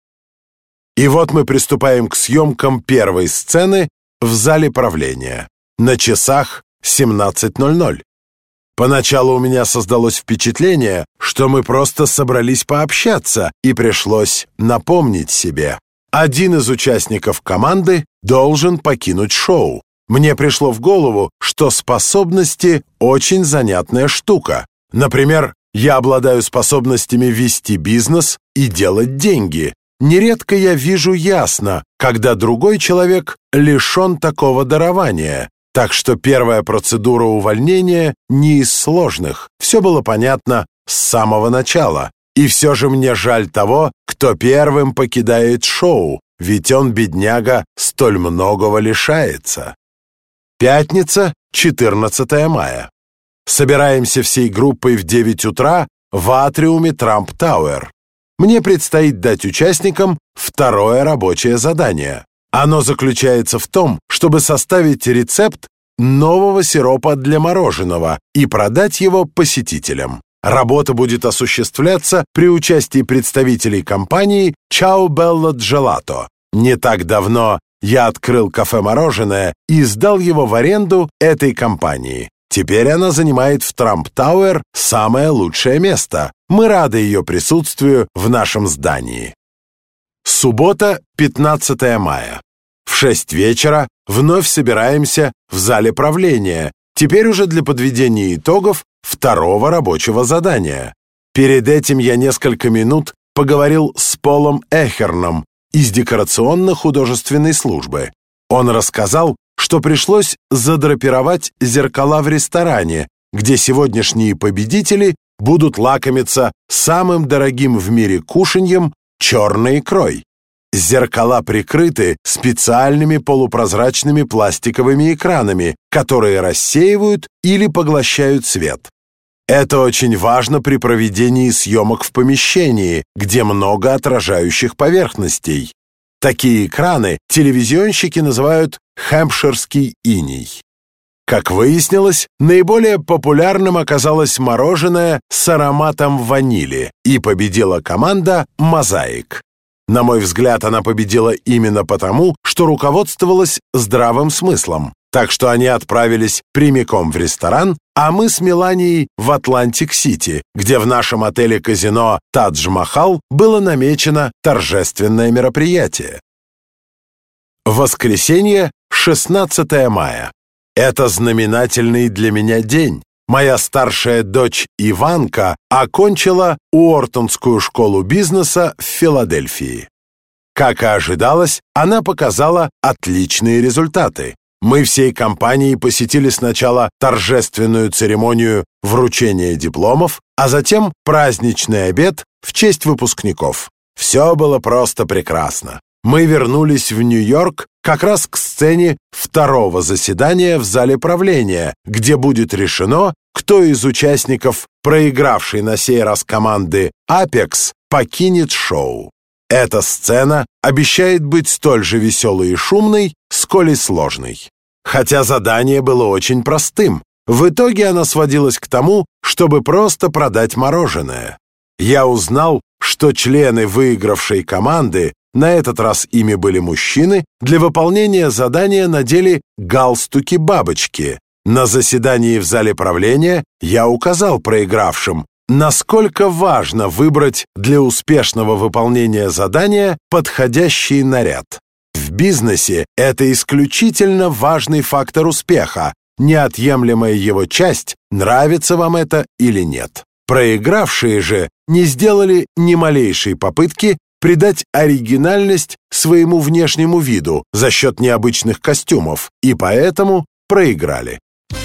И вот мы приступаем к съемкам первой сцены в зале правления. На часах семнадцать ноль ноль. Поначалу у меня создалось впечатление, что мы просто собрались пообщаться, и пришлось напомнить себе. Один из участников команды должен покинуть шоу. Мне пришло в голову, что способности – очень занятная штука. Например, я обладаю способностями вести бизнес и делать деньги. Нередко я вижу ясно, когда другой человек лишен такого дарования. Так что первая процедура увольнения не из сложных. Все было понятно с самого начала. И все же мне жаль того, кто первым покидает шоу, ведь он, бедняга, столь многого лишается. Пятница, четырнадцатое мая. Собираемся всей группой в девять утра в атриуме Трамп Тауэр. Мне предстоит дать участникам второе рабочее задание. Оно заключается в том, чтобы составить рецепт нового сиропа для мороженого и продать его посетителям. Работа будет осуществляться при участии представителей компании Ciao Bella Gelato. Не так давно я открыл кафе-мороженое и сдал его в аренду этой компании. Теперь она занимает в Трамп Тауэр самое лучшее место. Мы рады ее присутствию в нашем здании. Суббота, пятнадцатое мая. В шесть вечера вновь собираемся в зале правления, теперь уже для подведения итогов второго рабочего задания. Перед этим я несколько минут поговорил с Полом Эхерном из декорационно-художественной службы. Он рассказал, что пришлось задрапировать зеркала в ресторане, где сегодняшние победители будут лакомиться самым дорогим в мире кушаньем черной икрой. Зеркала прикрыты специальными полупрозрачными пластиковыми экранами, которые рассеивают или поглощают свет. Это очень важно при проведении съемок в помещении, где много отражающих поверхностей. Такие экраны телевизионщики называют «хэмпширский иней». Как выяснилось, наиболее популярным оказалось мороженое с ароматом ванили, и победила команда «Мозаик». На мой взгляд, она победила именно потому, что руководствовалась здравым смыслом. Так что они отправились прямиком в ресторан, а мы с Меланией в Атлантик-Сити, где в нашем отеле-казино «Тадж-Махал» было намечено торжественное мероприятие. Воскресенье, шестнадцатое мая. Это знаменательный для меня день. Моя старшая дочь Иванка окончила Уортонскую школу бизнеса в Филадельфии. Как и ожидалось, она показала отличные результаты. Мы всей компанией посетили сначала торжественную церемонию вручения дипломов, а затем праздничный обед в честь выпускников. Все было просто прекрасно. Мы вернулись в Нью-Йорк как раз к сцене второго заседания в зале правления, где будет решено, кто из участников, проигравшей на сей раз команды Apex, покинет шоу. Эта сцена обещает быть столь же веселой и шумной, сколь и сложной. Хотя задание было очень простым. В итоге оно сводилось к тому, чтобы просто продать мороженое. Я узнал, что члены выигравшей команды, на этот раз ими были мужчины, для выполнения задания надели галстуки-бабочки. На заседании в зале правления я указал проигравшим, насколько важно выбрать для успешного выполнения задания подходящий наряд. В бизнесе это исключительно важный фактор успеха, неотъемлемая его часть, нравится вам это или нет. Проигравшие же не сделали ни малейшей попытки придать оригинальность своему внешнему виду за счет необычных костюмов, и поэтому проиграли.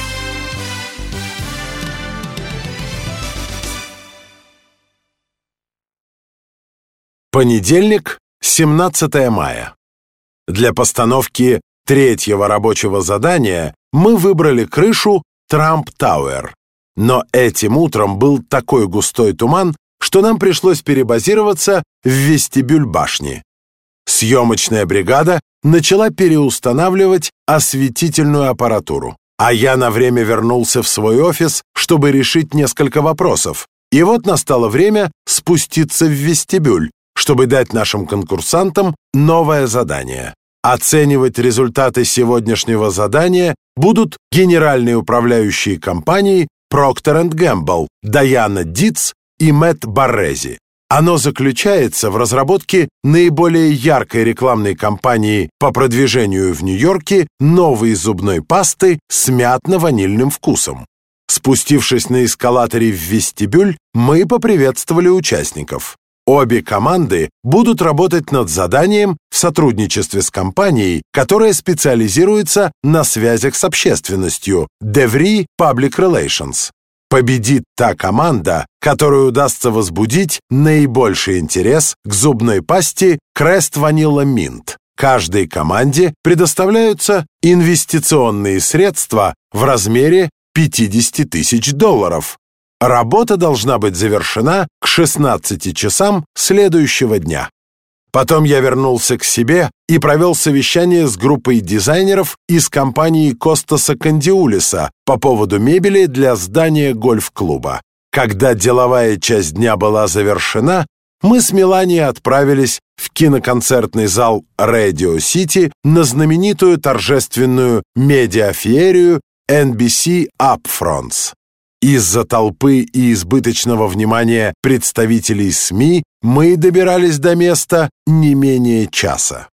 Понедельник, семнадцатое мая. Для постановки третьего рабочего задания мы выбрали крышу Трамп Тауэр. Но этим утром был такой густой туман, что нам пришлось перебазироваться в вестибюль башни. Съемочная бригада начала переустанавливать осветительную аппаратуру, а я на время вернулся в свой офис, чтобы решить несколько вопросов. И вот настало время спуститься в вестибюль, чтобы дать нашим конкурсантам новое задание. Оценивать результаты сегодняшнего задания будут генеральные управляющие компании Procter энд Gamble, Дайана Дитц и Мэтт Баррези. Оно заключается в разработке наиболее яркой рекламной кампании по продвижению в Нью-Йорке новой зубной пасты с мятно-ванильным вкусом. Спустившись на эскалаторе в вестибюль, мы поприветствовали участников. Обе команды будут работать над заданием в сотрудничестве с компанией, которая специализируется на связях с общественностью DeVry Public Relations. Победит та команда, которой удастся возбудить наибольший интерес к зубной пасте Crest Vanilla Mint. Каждой команде предоставляются инвестиционные средства в размере пятьдесят тысяч долларов. Работа должна быть завершена к шестнадцати часам следующего дня. Потом я вернулся к себе и провел совещание с группой дизайнеров из компании Костаса Кандиулиса по поводу мебели для здания гольф-клуба. Когда деловая часть дня была завершена, мы с Меланией отправились в киноконцертный зал Radio City на знаменитую торжественную медиафеерию эн би си Upfronts. Из-за толпы и избыточного внимания представителей СМИ мы добирались до места не менее часа.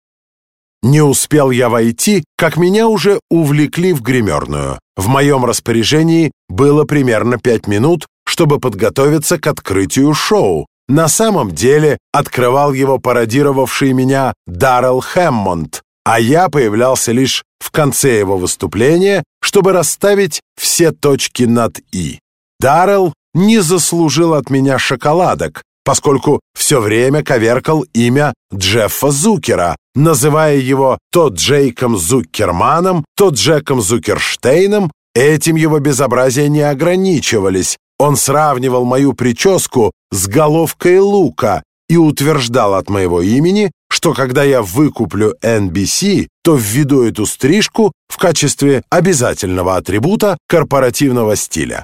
Не успел я войти, как меня уже увлекли в гримерную. В моем распоряжении было примерно пять минут, чтобы подготовиться к открытию шоу. На самом деле открывал его пародировавший меня Даррелл Хэммонд, а я появлялся лишь в конце его выступления, чтобы расставить все точки над «и». Даррелл не заслужил от меня шоколадок, поскольку все время коверкал имя Джеффа Зукера, называя его то Джейком Зукерманом, то Джеком Зукерштейном. Этим его безобразия не ограничивались. Он сравнивал мою прическу с головкой лука и утверждал от моего имени, что когда я выкуплю эн би си, то введу эту стрижку в качестве обязательного атрибута корпоративного стиля.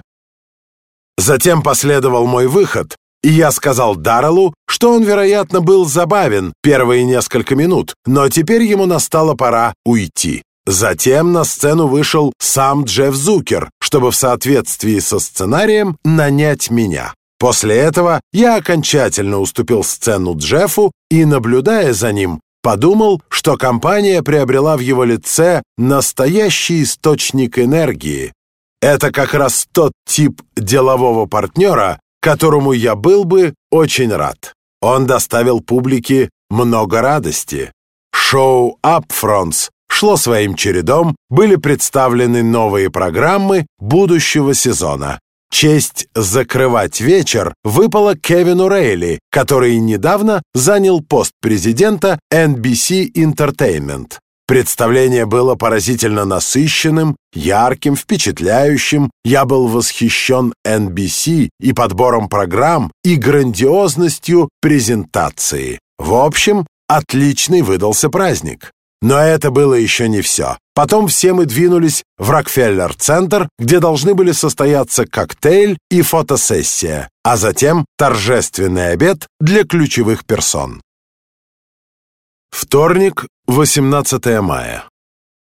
Затем последовал мой выход, и я сказал Дарреллу, что он, вероятно, был забавен первые несколько минут, но теперь ему настала пора уйти. Затем на сцену вышел сам Джефф Зукер, чтобы в соответствии со сценарием нанять меня. После этого я окончательно уступил сцену Джеффу и, наблюдая за ним, подумал, что компания приобрела в его лице настоящий источник энергии. Это как раз тот тип делового партнера, которому я был бы очень рад. Он доставил публике много радости. Шоу Upfronts шло своим чередом, были представлены новые программы будущего сезона. Честь закрывать вечер выпала Кевину Рейли, который недавно занял пост президента эн би си Entertainment. Представление было поразительно насыщенным, ярким, впечатляющим. Я был восхищен эн би си и подбором программ, и грандиозностью презентации. В общем, отличный выдался праздник. Но это было еще не все. Потом все мы двинулись в Рокфеллер-центр, где должны были состояться коктейль и фотосессия, а затем торжественный обед для ключевых персон. Вторник, восемнадцатое мая.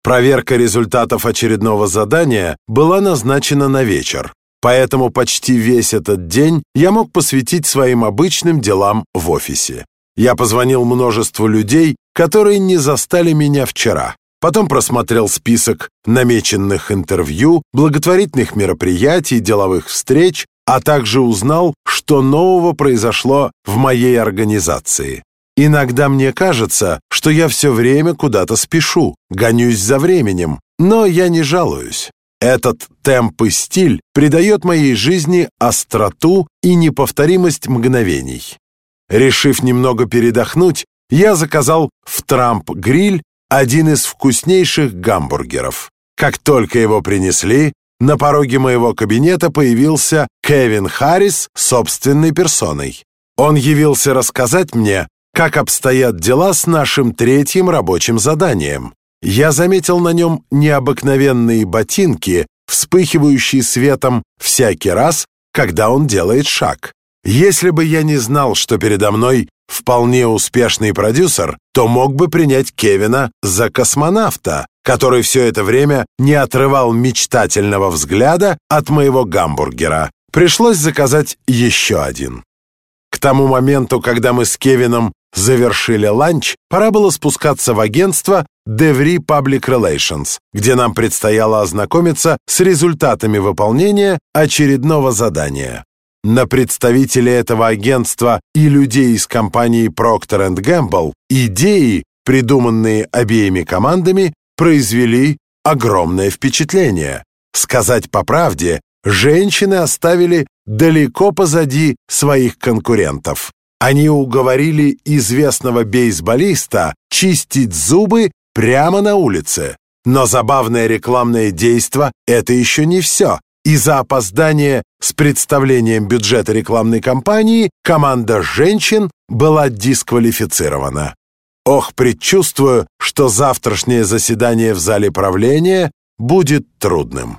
Проверка результатов очередного задания была назначена на вечер, поэтому почти весь этот день я мог посвятить своим обычным делам в офисе. Я позвонил множеству людей, которые не застали меня вчера. Потом просмотрел список намеченных интервью, благотворительных мероприятий, деловых встреч, а также узнал, что нового произошло в моей организации. Иногда мне кажется, что я все время куда-то спешу, гонюсь за временем, но я не жалуюсь. Этот темп и стиль придает моей жизни остроту и неповторимость мгновений. Решив немного передохнуть, я заказал в Трамп-гриль один из вкуснейших гамбургеров. Как только его принесли, на пороге моего кабинета появился Кевин Харрис собственной персоной. Он явился рассказать мне, как обстоят дела с нашим третьим рабочим заданием. Я заметил на нем необыкновенные ботинки, вспыхивающие светом всякий раз, когда он делает шаг. Если бы я не знал, что передо мной вполне успешный продюсер, то мог бы принять Кевина за космонавта, который все это время не отрывал мечтательного взгляда от моего гамбургера. Пришлось заказать еще один. К тому моменту, когда мы с Кевином завершили ланч, пора было спускаться в агентство Devry Public Relations, где нам предстояло ознакомиться с результатами выполнения очередного задания. На представителей этого агентства и людей из компании Procter энд Gamble идеи, придуманные обеими командами, произвели огромное впечатление. Сказать по правде, женщины оставили далеко позади своих конкурентов. Они уговорили известного бейсболиста чистить зубы прямо на улице. Но забавное рекламное действо – это еще не все. Из-за опоздания с представлением бюджета рекламной кампании команда женщин была дисквалифицирована. Ох, предчувствую, что завтрашнее заседание в зале правления будет трудным.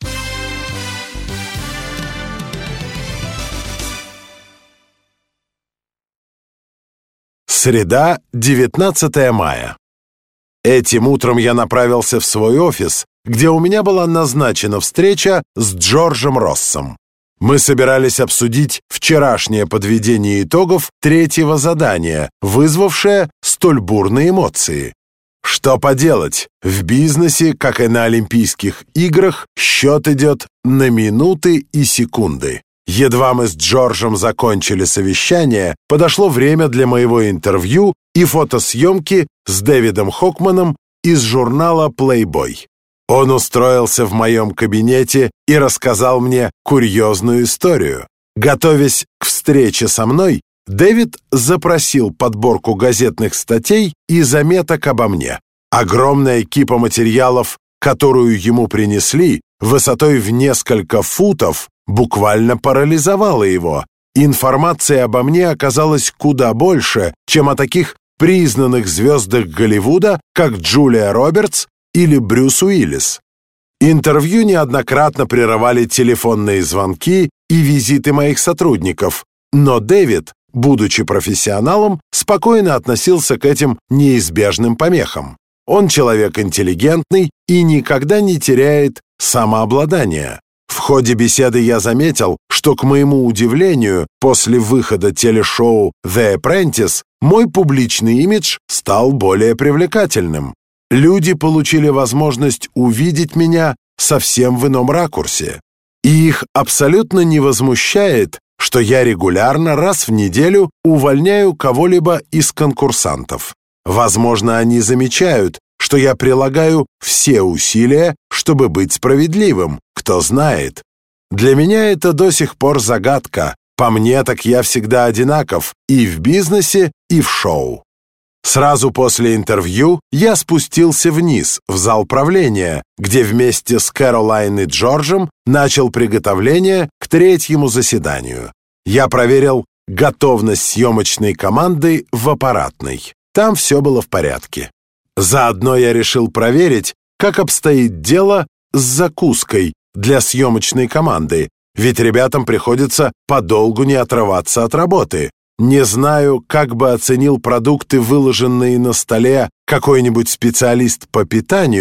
Среда, девятнадцатое мая. Этим утром я направился в свой офис, где у меня была назначена встреча с Джорджем Россом. Мы собирались обсудить вчерашнее подведение итогов третьего задания, вызвавшее столь бурные эмоции. Что поделать, в бизнесе, как и на Олимпийских играх, счет идет на минуты и секунды. Едва мы с Джорджем закончили совещание, подошло время для моего интервью и фотосъемки с Дэвидом Хокманом из журнала Playboy. Он устроился в моем кабинете и рассказал мне курьезную историю. Готовясь к встрече со мной, Дэвид запросил подборку газетных статей и заметок обо мне. Огромная кипа материалов, которую ему принесли, высотой в несколько футов, буквально парализовала его. Информация обо мне оказалась куда больше, чем о таких признанных звездах Голливуда, как Джулия Робертс или Брюс Уиллис. Интервью неоднократно прерывали телефонные звонки и визиты моих сотрудников, но Дэвид, будучи профессионалом, спокойно относился к этим неизбежным помехам. Он человек интеллигентный и никогда не теряет самообладания. В ходе беседы я заметил, что, к моему удивлению, после выхода телешоу «The Apprentice» мой публичный имидж стал более привлекательным. Люди получили возможность увидеть меня совсем в ином ракурсе. И их абсолютно не возмущает, что я регулярно раз в неделю увольняю кого-либо из конкурсантов. Возможно, они замечают, что я прилагаю все усилия, чтобы быть справедливым, кто знает. Для меня это до сих пор загадка. По мне, так я всегда одинаков и в бизнесе, и в шоу. Сразу после интервью я спустился вниз, в зал правления, где вместе с Кэролайн и Джорджем начал приготовление к третьему заседанию. Я проверил готовность съемочной команды в аппаратной. Там все было в порядке. Заодно я решил проверить, как обстоит дело с закуской для съемочной команды, ведь ребятам приходится подолгу не отрываться от работы. Не знаю, как бы оценил продукты, выложенные на столе, какой-нибудь специалист по питанию,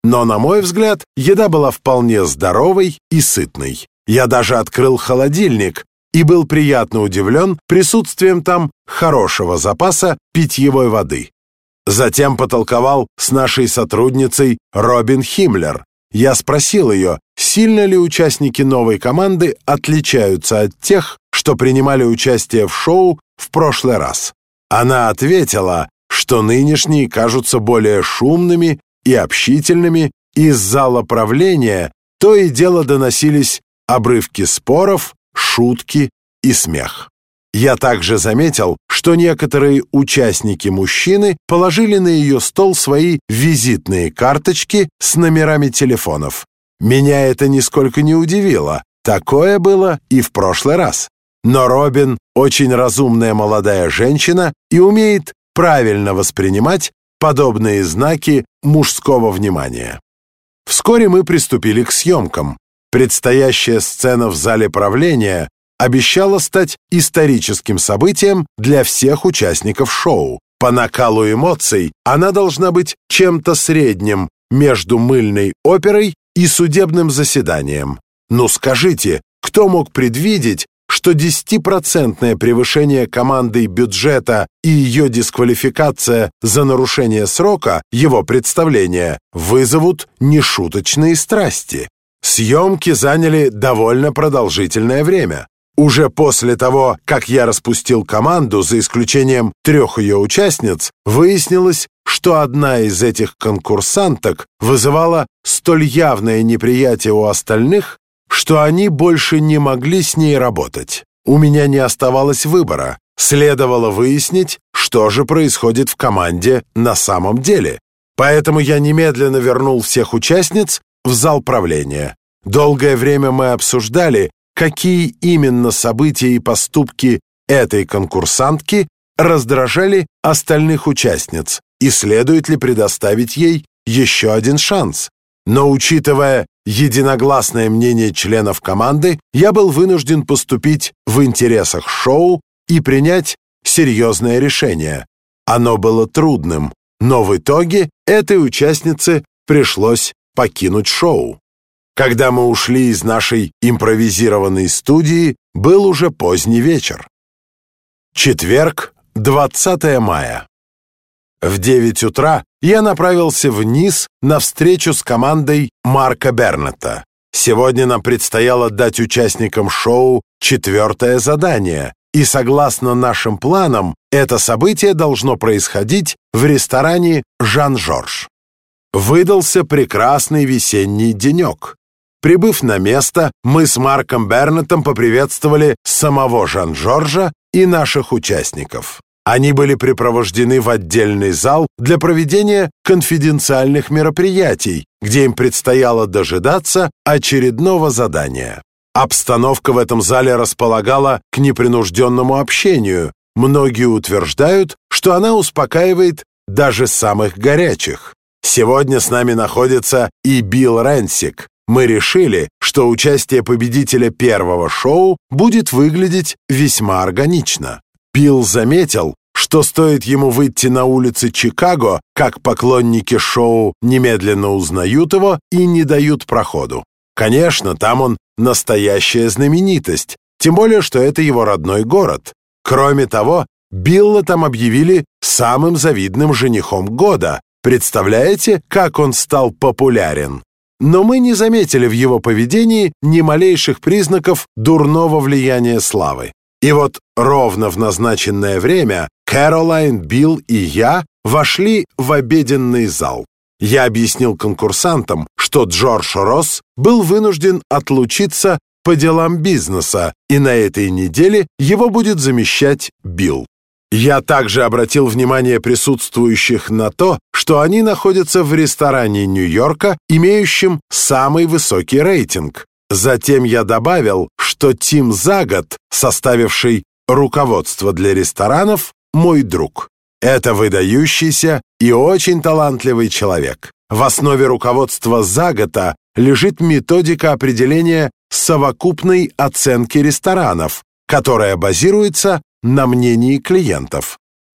но, на мой взгляд, еда была вполне здоровой и сытной. Я даже открыл холодильник и был приятно удивлен присутствием там хорошего запаса питьевой воды. Затем потолковал с нашей сотрудницей Робин Химмлер. Я спросил ее, сильно ли участники новой команды отличаются от тех, что принимали участие в шоу в прошлый раз. Она ответила, что нынешние кажутся более шумными и общительными, из зала правления то и дело доносились обрывки споров, шутки и смех. Я также заметил, что некоторые участники-мужчины положили на ее стол свои визитные карточки с номерами телефонов. Меня это нисколько не удивило. Такое было и в прошлый раз. Но Робин очень разумная молодая женщина и умеет правильно воспринимать подобные знаки мужского внимания. Вскоре мы приступили к съемкам. Предстоящая сцена в зале правления обещала стать историческим событием для всех участников шоу. По накалу эмоций она должна быть чем-то средним между мыльной оперой и судебным заседанием. Ну скажите, кто мог предвидеть, что десятипроцентное превышение командой бюджета и ее дисквалификация за нарушение срока его представления вызовут нешуточные страсти? Съемки заняли довольно продолжительное время. Уже после того, как я распустил команду, за исключением трех ее участниц, выяснилось, что одна из этих конкурсанток вызывала столь явное неприятие у остальных, что они больше не могли с ней работать. У меня не оставалось выбора. Следовало выяснить, что же происходит в команде на самом деле. Поэтому я немедленно вернул всех участниц в зал правления. Долгое время мы обсуждали, какие именно события и поступки этой конкурсантки раздражали остальных участниц и следует ли предоставить ей еще один шанс. Но, учитывая единогласное мнение членов команды, я был вынужден поступить в интересах шоу и принять серьезное решение. Оно было трудным, но в итоге этой участнице пришлось покинуть шоу. Когда мы ушли из нашей импровизированной студии, был уже поздний вечер. Четверг, двадцатое мая. В девять утра я направился вниз на встречу с командой Марка Бернетта. Сегодня нам предстояло дать участникам шоу четвертое задание, и согласно нашим планам, это событие должно происходить в ресторане «Жан-Жорж». Выдался прекрасный весенний денек. Прибыв на место, мы с Марком Бернеттом поприветствовали самого Жан-Жоржа и наших участников. Они были припровождены в отдельный зал для проведения конфиденциальных мероприятий, где им предстояло дожидаться очередного задания. Обстановка в этом зале располагала к непринужденному общению. Многие утверждают, что она успокаивает даже самых горячих. Сегодня с нами находится и Билл Ренсик. Мы решили, что участие победителя первого шоу будет выглядеть весьма органично. Билл заметил, что стоит ему выйти на улицы Чикаго, как поклонники шоу немедленно узнают его и не дают проходу. Конечно, там он настоящая знаменитость, тем более, что это его родной город. Кроме того, Билла там объявили самым завидным женихом года. Представляете, как он стал популярен? Но мы не заметили в его поведении ни малейших признаков дурного влияния славы. И вот ровно в назначенное время Кэролайн, Билл и я вошли в обеденный зал. Я объяснил конкурсантам, что Джордж Росс был вынужден отлучиться по делам бизнеса, и на этой неделе его будет замещать Билл. Я также обратил внимание присутствующих на то, что они находятся в ресторане Нью-Йорка, имеющем самый высокий рейтинг. Затем я добавил, что Тим Загат, составивший руководство для ресторанов, мой друг. Это выдающийся и очень талантливый человек. В основе руководства Загата лежит методика определения совокупной оценки ресторанов, которая базируется на мнении клиентов.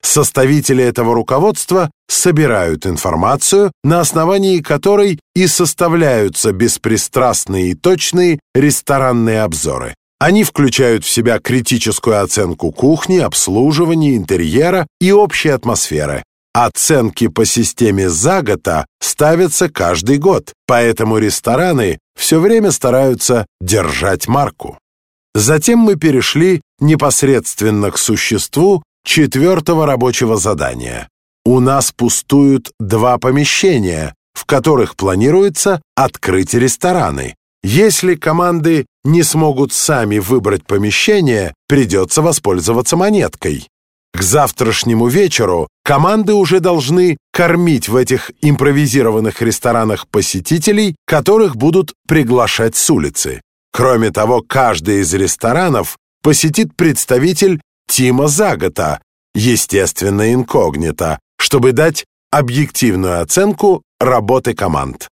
Составители этого руководства собирают информацию, на основании которой и составляются беспристрастные и точные ресторанные обзоры. Они включают в себя критическую оценку кухни, обслуживания, интерьера и общей атмосферы. Оценки по системе Загота ставятся каждый год, поэтому рестораны все время стараются держать марку. Затем мы перешли непосредственно к существу четвертого рабочего задания. У нас пустуют два помещения, в которых планируется открыть рестораны. Если команды не смогут сами выбрать помещение, придется воспользоваться монеткой. К завтрашнему вечеру команды уже должны кормить в этих импровизированных ресторанах посетителей, которых будут приглашать с улицы. Кроме того, каждый из ресторанов посетит представитель Тима Загота, естественно, инкогнито, чтобы дать объективную оценку работы команд.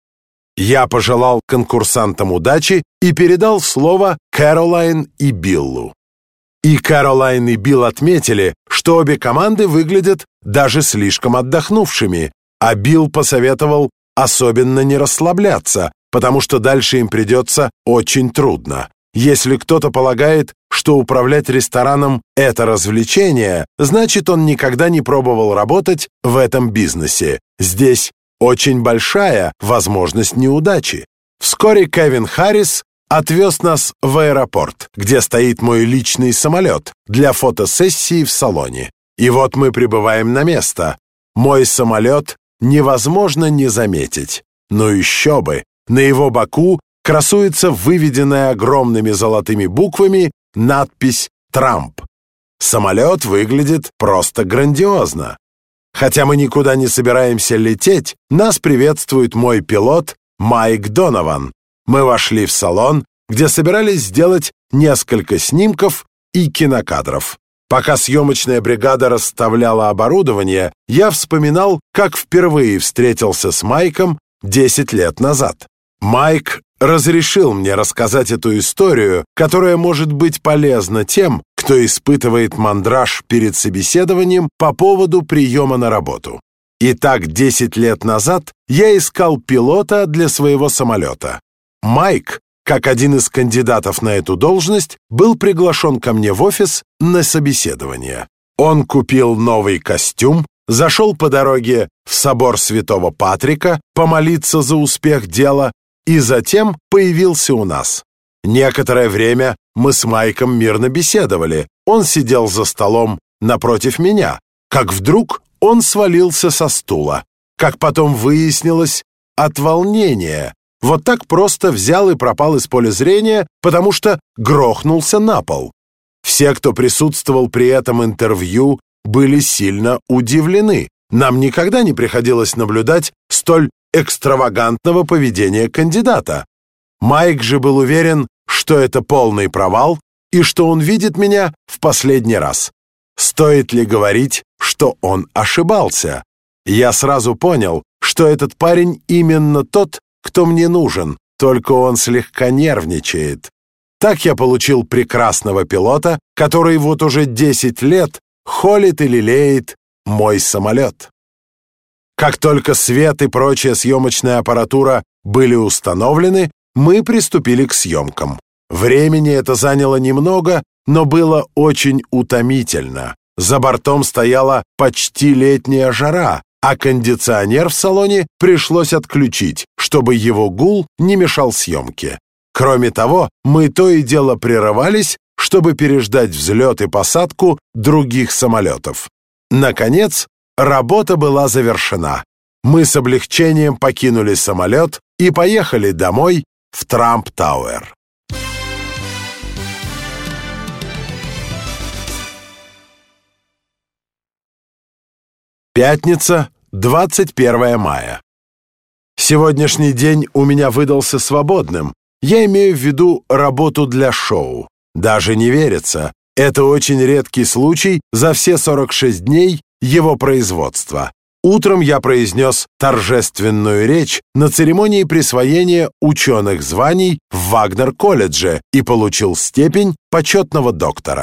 Я пожелал конкурсантам удачи и передал слово Кэролайн и Биллу. И Кэролайн и Билл отметили, что обе команды выглядят даже слишком отдохнувшими, а Билл посоветовал особенно не расслабляться, потому что дальше им придется очень трудно. Если кто-то полагает, что управлять рестораном – это развлечение, значит, он никогда не пробовал работать в этом бизнесе. Здесь очень большая возможность неудачи. Вскоре Кевин Харрис отвез нас в аэропорт, где стоит мой личный самолет для фотосессии в салоне. И вот мы прибываем на место. Мой самолет невозможно не заметить. Но еще бы, на его боку красуется выведенная огромными золотыми буквами надпись «Трамп». Самолет выглядит просто грандиозно. Хотя мы никуда не собираемся лететь, нас приветствует мой пилот Майк Донован. Мы вошли в салон, где собирались сделать несколько снимков и кинокадров. Пока съемочная бригада расставляла оборудование, я вспоминал, как впервые встретился с Майком десять лет назад. Майк разрешил мне рассказать эту историю, которая может быть полезна тем, кто испытывает мандраж перед собеседованием по поводу приема на работу. Итак, десять лет назад я искал пилота для своего самолета. Майк, как один из кандидатов на эту должность, был приглашен ко мне в офис на собеседование. Он купил новый костюм, зашел по дороге в собор Святого Патрика помолиться за успех дела и затем появился у нас. Некоторое время мы с Майком мирно беседовали. Он сидел за столом напротив меня, как вдруг он свалился со стула. Как потом выяснилось, от волнения. Вот так просто взял и пропал из поля зрения, потому что грохнулся на пол. Все, кто присутствовал при этом интервью, были сильно удивлены. Нам никогда не приходилось наблюдать столь экстравагантного поведения кандидата. Майк же был уверен, что это полный провал и что он видит меня в последний раз. Стоит ли говорить, что он ошибался? Я сразу понял, что этот парень именно тот, кто мне нужен, только он слегка нервничает. Так я получил прекрасного пилота, который вот уже десять лет холит и лелеет мой самолет. Как только свет и прочая съемочная аппаратура были установлены, мы приступили к съемкам. Времени это заняло немного, но было очень утомительно. За бортом стояла почти летняя жара, а кондиционер в салоне пришлось отключить, чтобы его гул не мешал съемке. Кроме того, мы то и дело прерывались, чтобы переждать взлет и посадку других самолетов. Наконец, работа была завершена. Мы с облегчением покинули самолет и поехали домой в Трамп Тауэр. Пятница, двадцать первое мая. Сегодняшний день у меня выдался свободным. Я имею в виду работу для шоу. Даже не верится. Это очень редкий случай за все сорок шесть дней его производства. Утром я произнес торжественную речь на церемонии присвоения ученых званий в Вагнер-колледже и получил степень почетного доктора.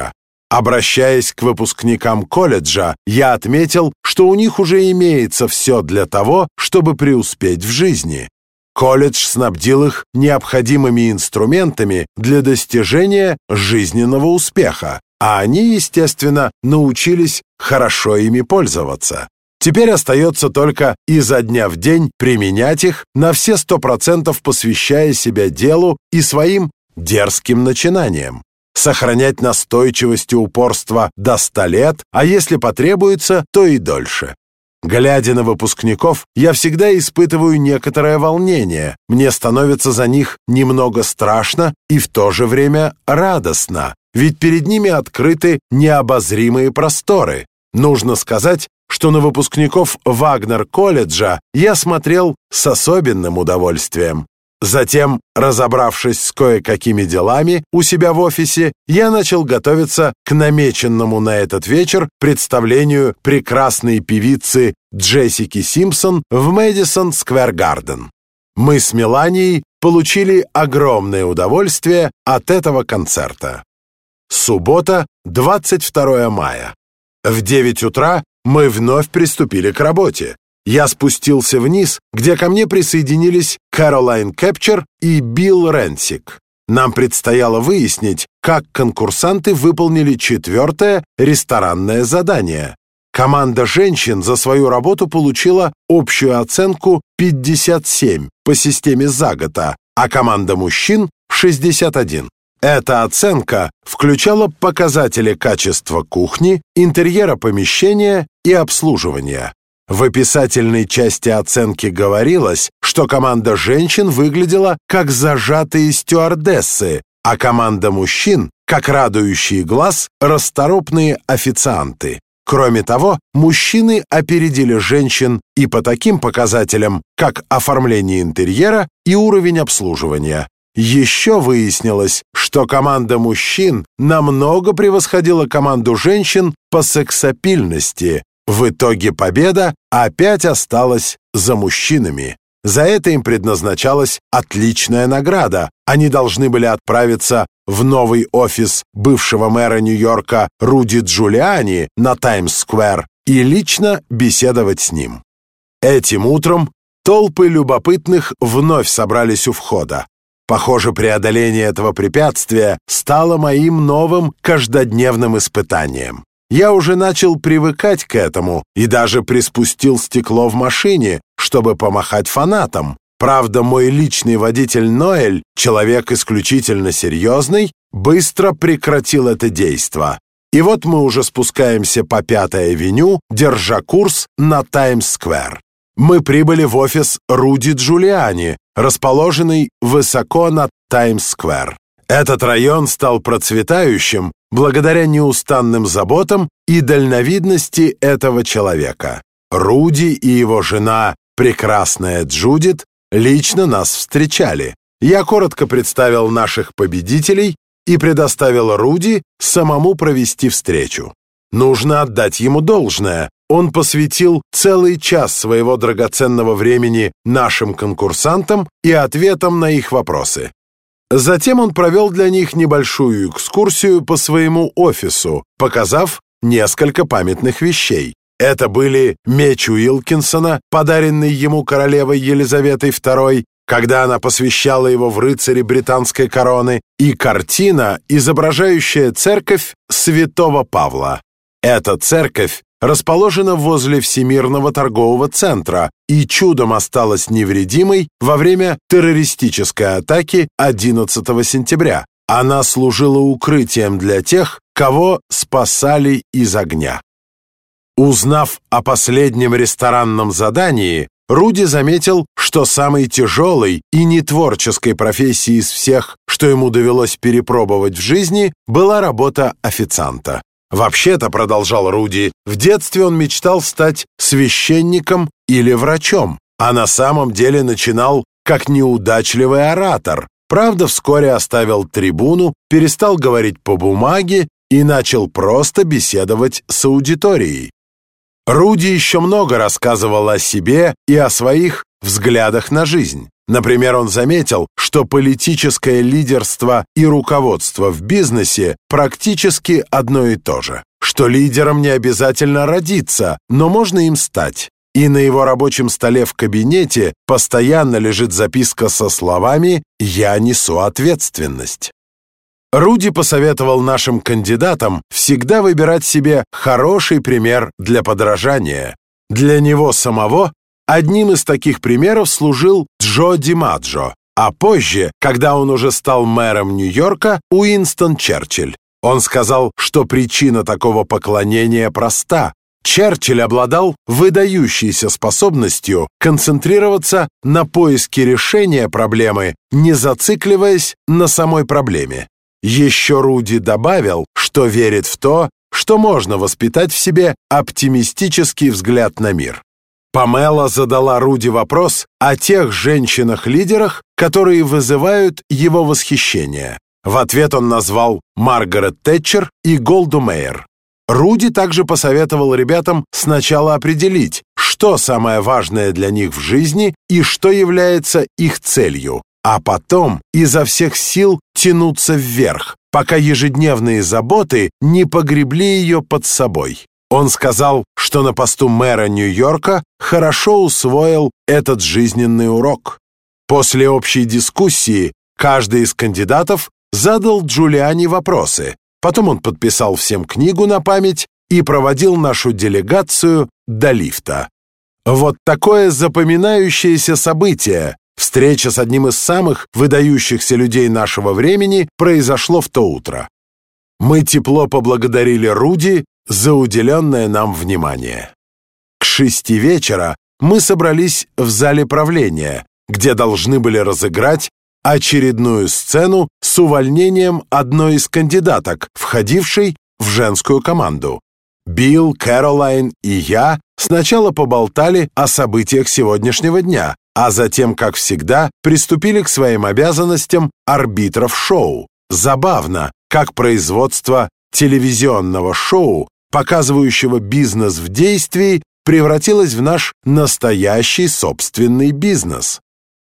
Обращаясь к выпускникам колледжа, я отметил, что у них уже имеется все для того, чтобы преуспеть в жизни. Колледж снабдил их необходимыми инструментами для достижения жизненного успеха, а они, естественно, научились хорошо ими пользоваться. Теперь остается только изо дня в день применять их, на все сто процентов посвящая себя делу и своим дерзким начинаниям. Сохранять настойчивость и упорство до ста лет, а если потребуется, то и дольше. Глядя на выпускников, я всегда испытываю некоторое волнение. Мне становится за них немного страшно и в то же время радостно, ведь перед ними открыты необозримые просторы. Нужно сказать, что на выпускников Вагнер-колледжа я смотрел с особенным удовольствием. Затем, разобравшись с кое-какими делами у себя в офисе, я начал готовиться к намеченному на этот вечер представлению прекрасной певицы Джессики Симпсон в Мэдисон Сквер Гарден. Мы с Меланией получили огромное удовольствие от этого концерта. Суббота, двадцать второе мая. В девять утра мы вновь приступили к работе. Я спустился вниз, где ко мне присоединились Кэролайн Кэпчер и Билл Ренсик. Нам предстояло выяснить, как конкурсанты выполнили четвертое ресторанное задание. Команда женщин за свою работу получила общую оценку пятьдесят семь по системе Загота, а команда мужчин — шестьдесят один. Эта оценка включала показатели качества кухни, интерьера помещения и обслуживания. В описательной части оценки говорилось, что команда женщин выглядела как зажатые стюардессы, а команда мужчин — как радующие глаз расторопные официанты. Кроме того, мужчины опередили женщин и по таким показателям, как оформление интерьера и уровень обслуживания. Еще выяснилось, что команда мужчин намного превосходила команду женщин по сексапильности. В итоге победа опять осталась за мужчинами. За это им предназначалась отличная награда. Они должны были отправиться в новый офис бывшего мэра Нью-Йорка Руди Джулиани на Таймс-сквер и лично беседовать с ним. Этим утром толпы любопытных вновь собрались у входа. Похоже, преодоление этого препятствия стало моим новым каждодневным испытанием. Я уже начал привыкать к этому и даже приспустил стекло в машине, чтобы помахать фанатам. Правда, мой личный водитель Ноэль, человек исключительно серьезный, быстро прекратил это действо. И вот мы уже спускаемся по Пятой авеню, держа курс на Таймс-сквер. Мы прибыли в офис Руди Джулиани, расположенный высоко над Таймс-сквер. Этот район стал процветающим благодаря неустанным заботам и дальновидности этого человека. Руди и его жена, прекрасная Джудит, лично нас встречали. Я коротко представил наших победителей и предоставил Руди самому провести встречу. Нужно отдать ему должное. Он посвятил целый час своего драгоценного времени нашим конкурсантам и ответам на их вопросы. Затем он провел для них небольшую экскурсию по своему офису, показав несколько памятных вещей. Это были меч Уилкинсона, подаренный ему королевой Елизаветой второй, когда она посвящала его в рыцари британской короны, и картина, изображающая церковь Святого Павла. Эта церковь расположена возле Всемирного торгового центра и чудом осталась невредимой во время террористической атаки одиннадцатого сентября. Она служила укрытием для тех, кого спасали из огня. Узнав о последнем ресторанном задании, Руди заметил, что самой тяжелой и нетворческой профессией из всех, что ему довелось перепробовать в жизни, была работа официанта. «Вообще-то, — продолжал Руди, — в детстве он мечтал стать священником или врачом, а на самом деле начинал как неудачливый оратор. Правда, вскоре оставил трибуну, перестал говорить по бумаге и начал просто беседовать с аудиторией». Руди еще много рассказывал о себе и о своих взглядах на жизнь. Например, он заметил, что политическое лидерство и руководство в бизнесе практически одно и то же, что лидером не обязательно родиться, но можно им стать. И на его рабочем столе в кабинете постоянно лежит записка со словами «Я несу ответственность». Руди посоветовал нашим кандидатам всегда выбирать себе хороший пример для подражания. Для него самого одним из таких примеров служил Джо Димаджо, а позже, когда он уже стал мэром Нью-Йорка, Уинстон Черчилль. Он сказал, что причина такого поклонения проста. Черчилль обладал выдающейся способностью концентрироваться на поиске решения проблемы, не зацикливаясь на самой проблеме. Еще Руди добавил, что верит в то, что можно воспитать в себе оптимистический взгляд на мир. Памела задала Руди вопрос о тех женщинах-лидерах, которые вызывают его восхищение. В ответ он назвал Маргарет Тэтчер и Голду Меир. Руди также посоветовал ребятам сначала определить, что самое важное для них в жизни и что является их целью, а потом изо всех сил тянуться вверх, пока ежедневные заботы не погребли ее под собой. Он сказал, что на посту мэра Нью-Йорка хорошо усвоил этот жизненный урок. После общей дискуссии каждый из кандидатов задал Джулиани вопросы. Потом он подписал всем книгу на память и проводил нашу делегацию до лифта. Вот такое запоминающееся событие, встреча с одним из самых выдающихся людей нашего времени, произошло в то утро. Мы тепло поблагодарили Руди за уделенное нам внимание. К шести вечера мы собрались в зале правления, где должны были разыграть очередную сцену с увольнением одной из кандидаток, входившей в женскую команду. Билл, Кэролайн и я сначала поболтали о событиях сегодняшнего дня, а затем, как всегда, приступили к своим обязанностям арбитров шоу. Забавно, как производство телевизионного шоу, показывающего бизнес в действии, превратилось в наш настоящий собственный бизнес.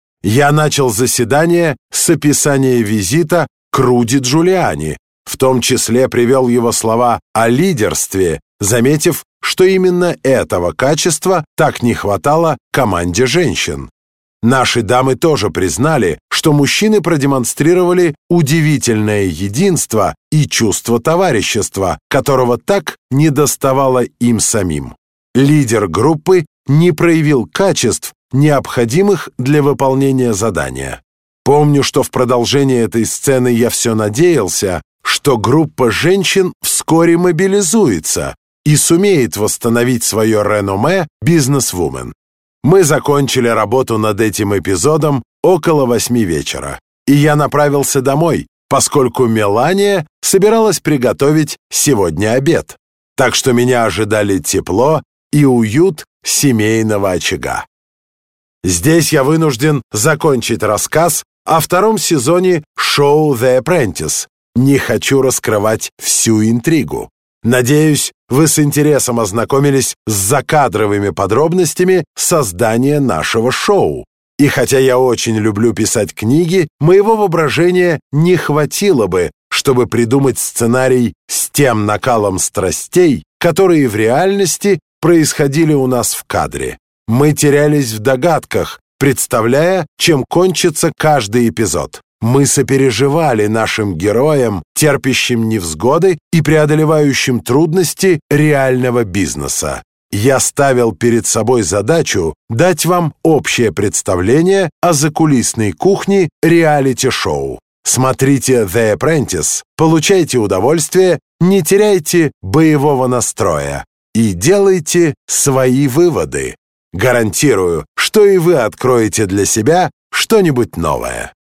Я начал заседание с описания визита к Руди Джулиани, в том числе привел его слова о лидерстве, заметив, что именно этого качества так не хватало команде женщин. Наши дамы тоже признали, что мужчины продемонстрировали удивительное единство и чувство товарищества, которого так недоставало им самим. Лидер группы не проявил качеств, необходимых для выполнения задания. Помню, что в продолжении этой сцены я все надеялся, что группа женщин вскоре мобилизуется и сумеет восстановить свое реноме бизнес-вумен. Мы закончили работу над этим эпизодом около восьми вечера, и я направился домой, поскольку Мелания собиралась приготовить сегодня обед. Так что меня ожидали тепло и уют семейного очага. Здесь я вынужден закончить рассказ о втором сезоне шоу The Apprentice. Не хочу раскрывать всю интригу. Надеюсь, вы с интересом ознакомились с закадровыми подробностями создания нашего шоу. И хотя я очень люблю писать книги, моего воображения не хватило бы, чтобы придумать сценарий с тем накалом страстей, которые в реальности происходили у нас в кадре. Мы терялись в догадках, представляя, чем кончится каждый эпизод. Мы сопереживали нашим героям, терпящим невзгоды и преодолевающим трудности реального бизнеса. Я ставил перед собой задачу дать вам общее представление о закулисной кухне реалити-шоу. Смотрите The Apprentice, получайте удовольствие, не теряйте боевого настроя и делайте свои выводы. Гарантирую, что и вы откроете для себя что-нибудь новое.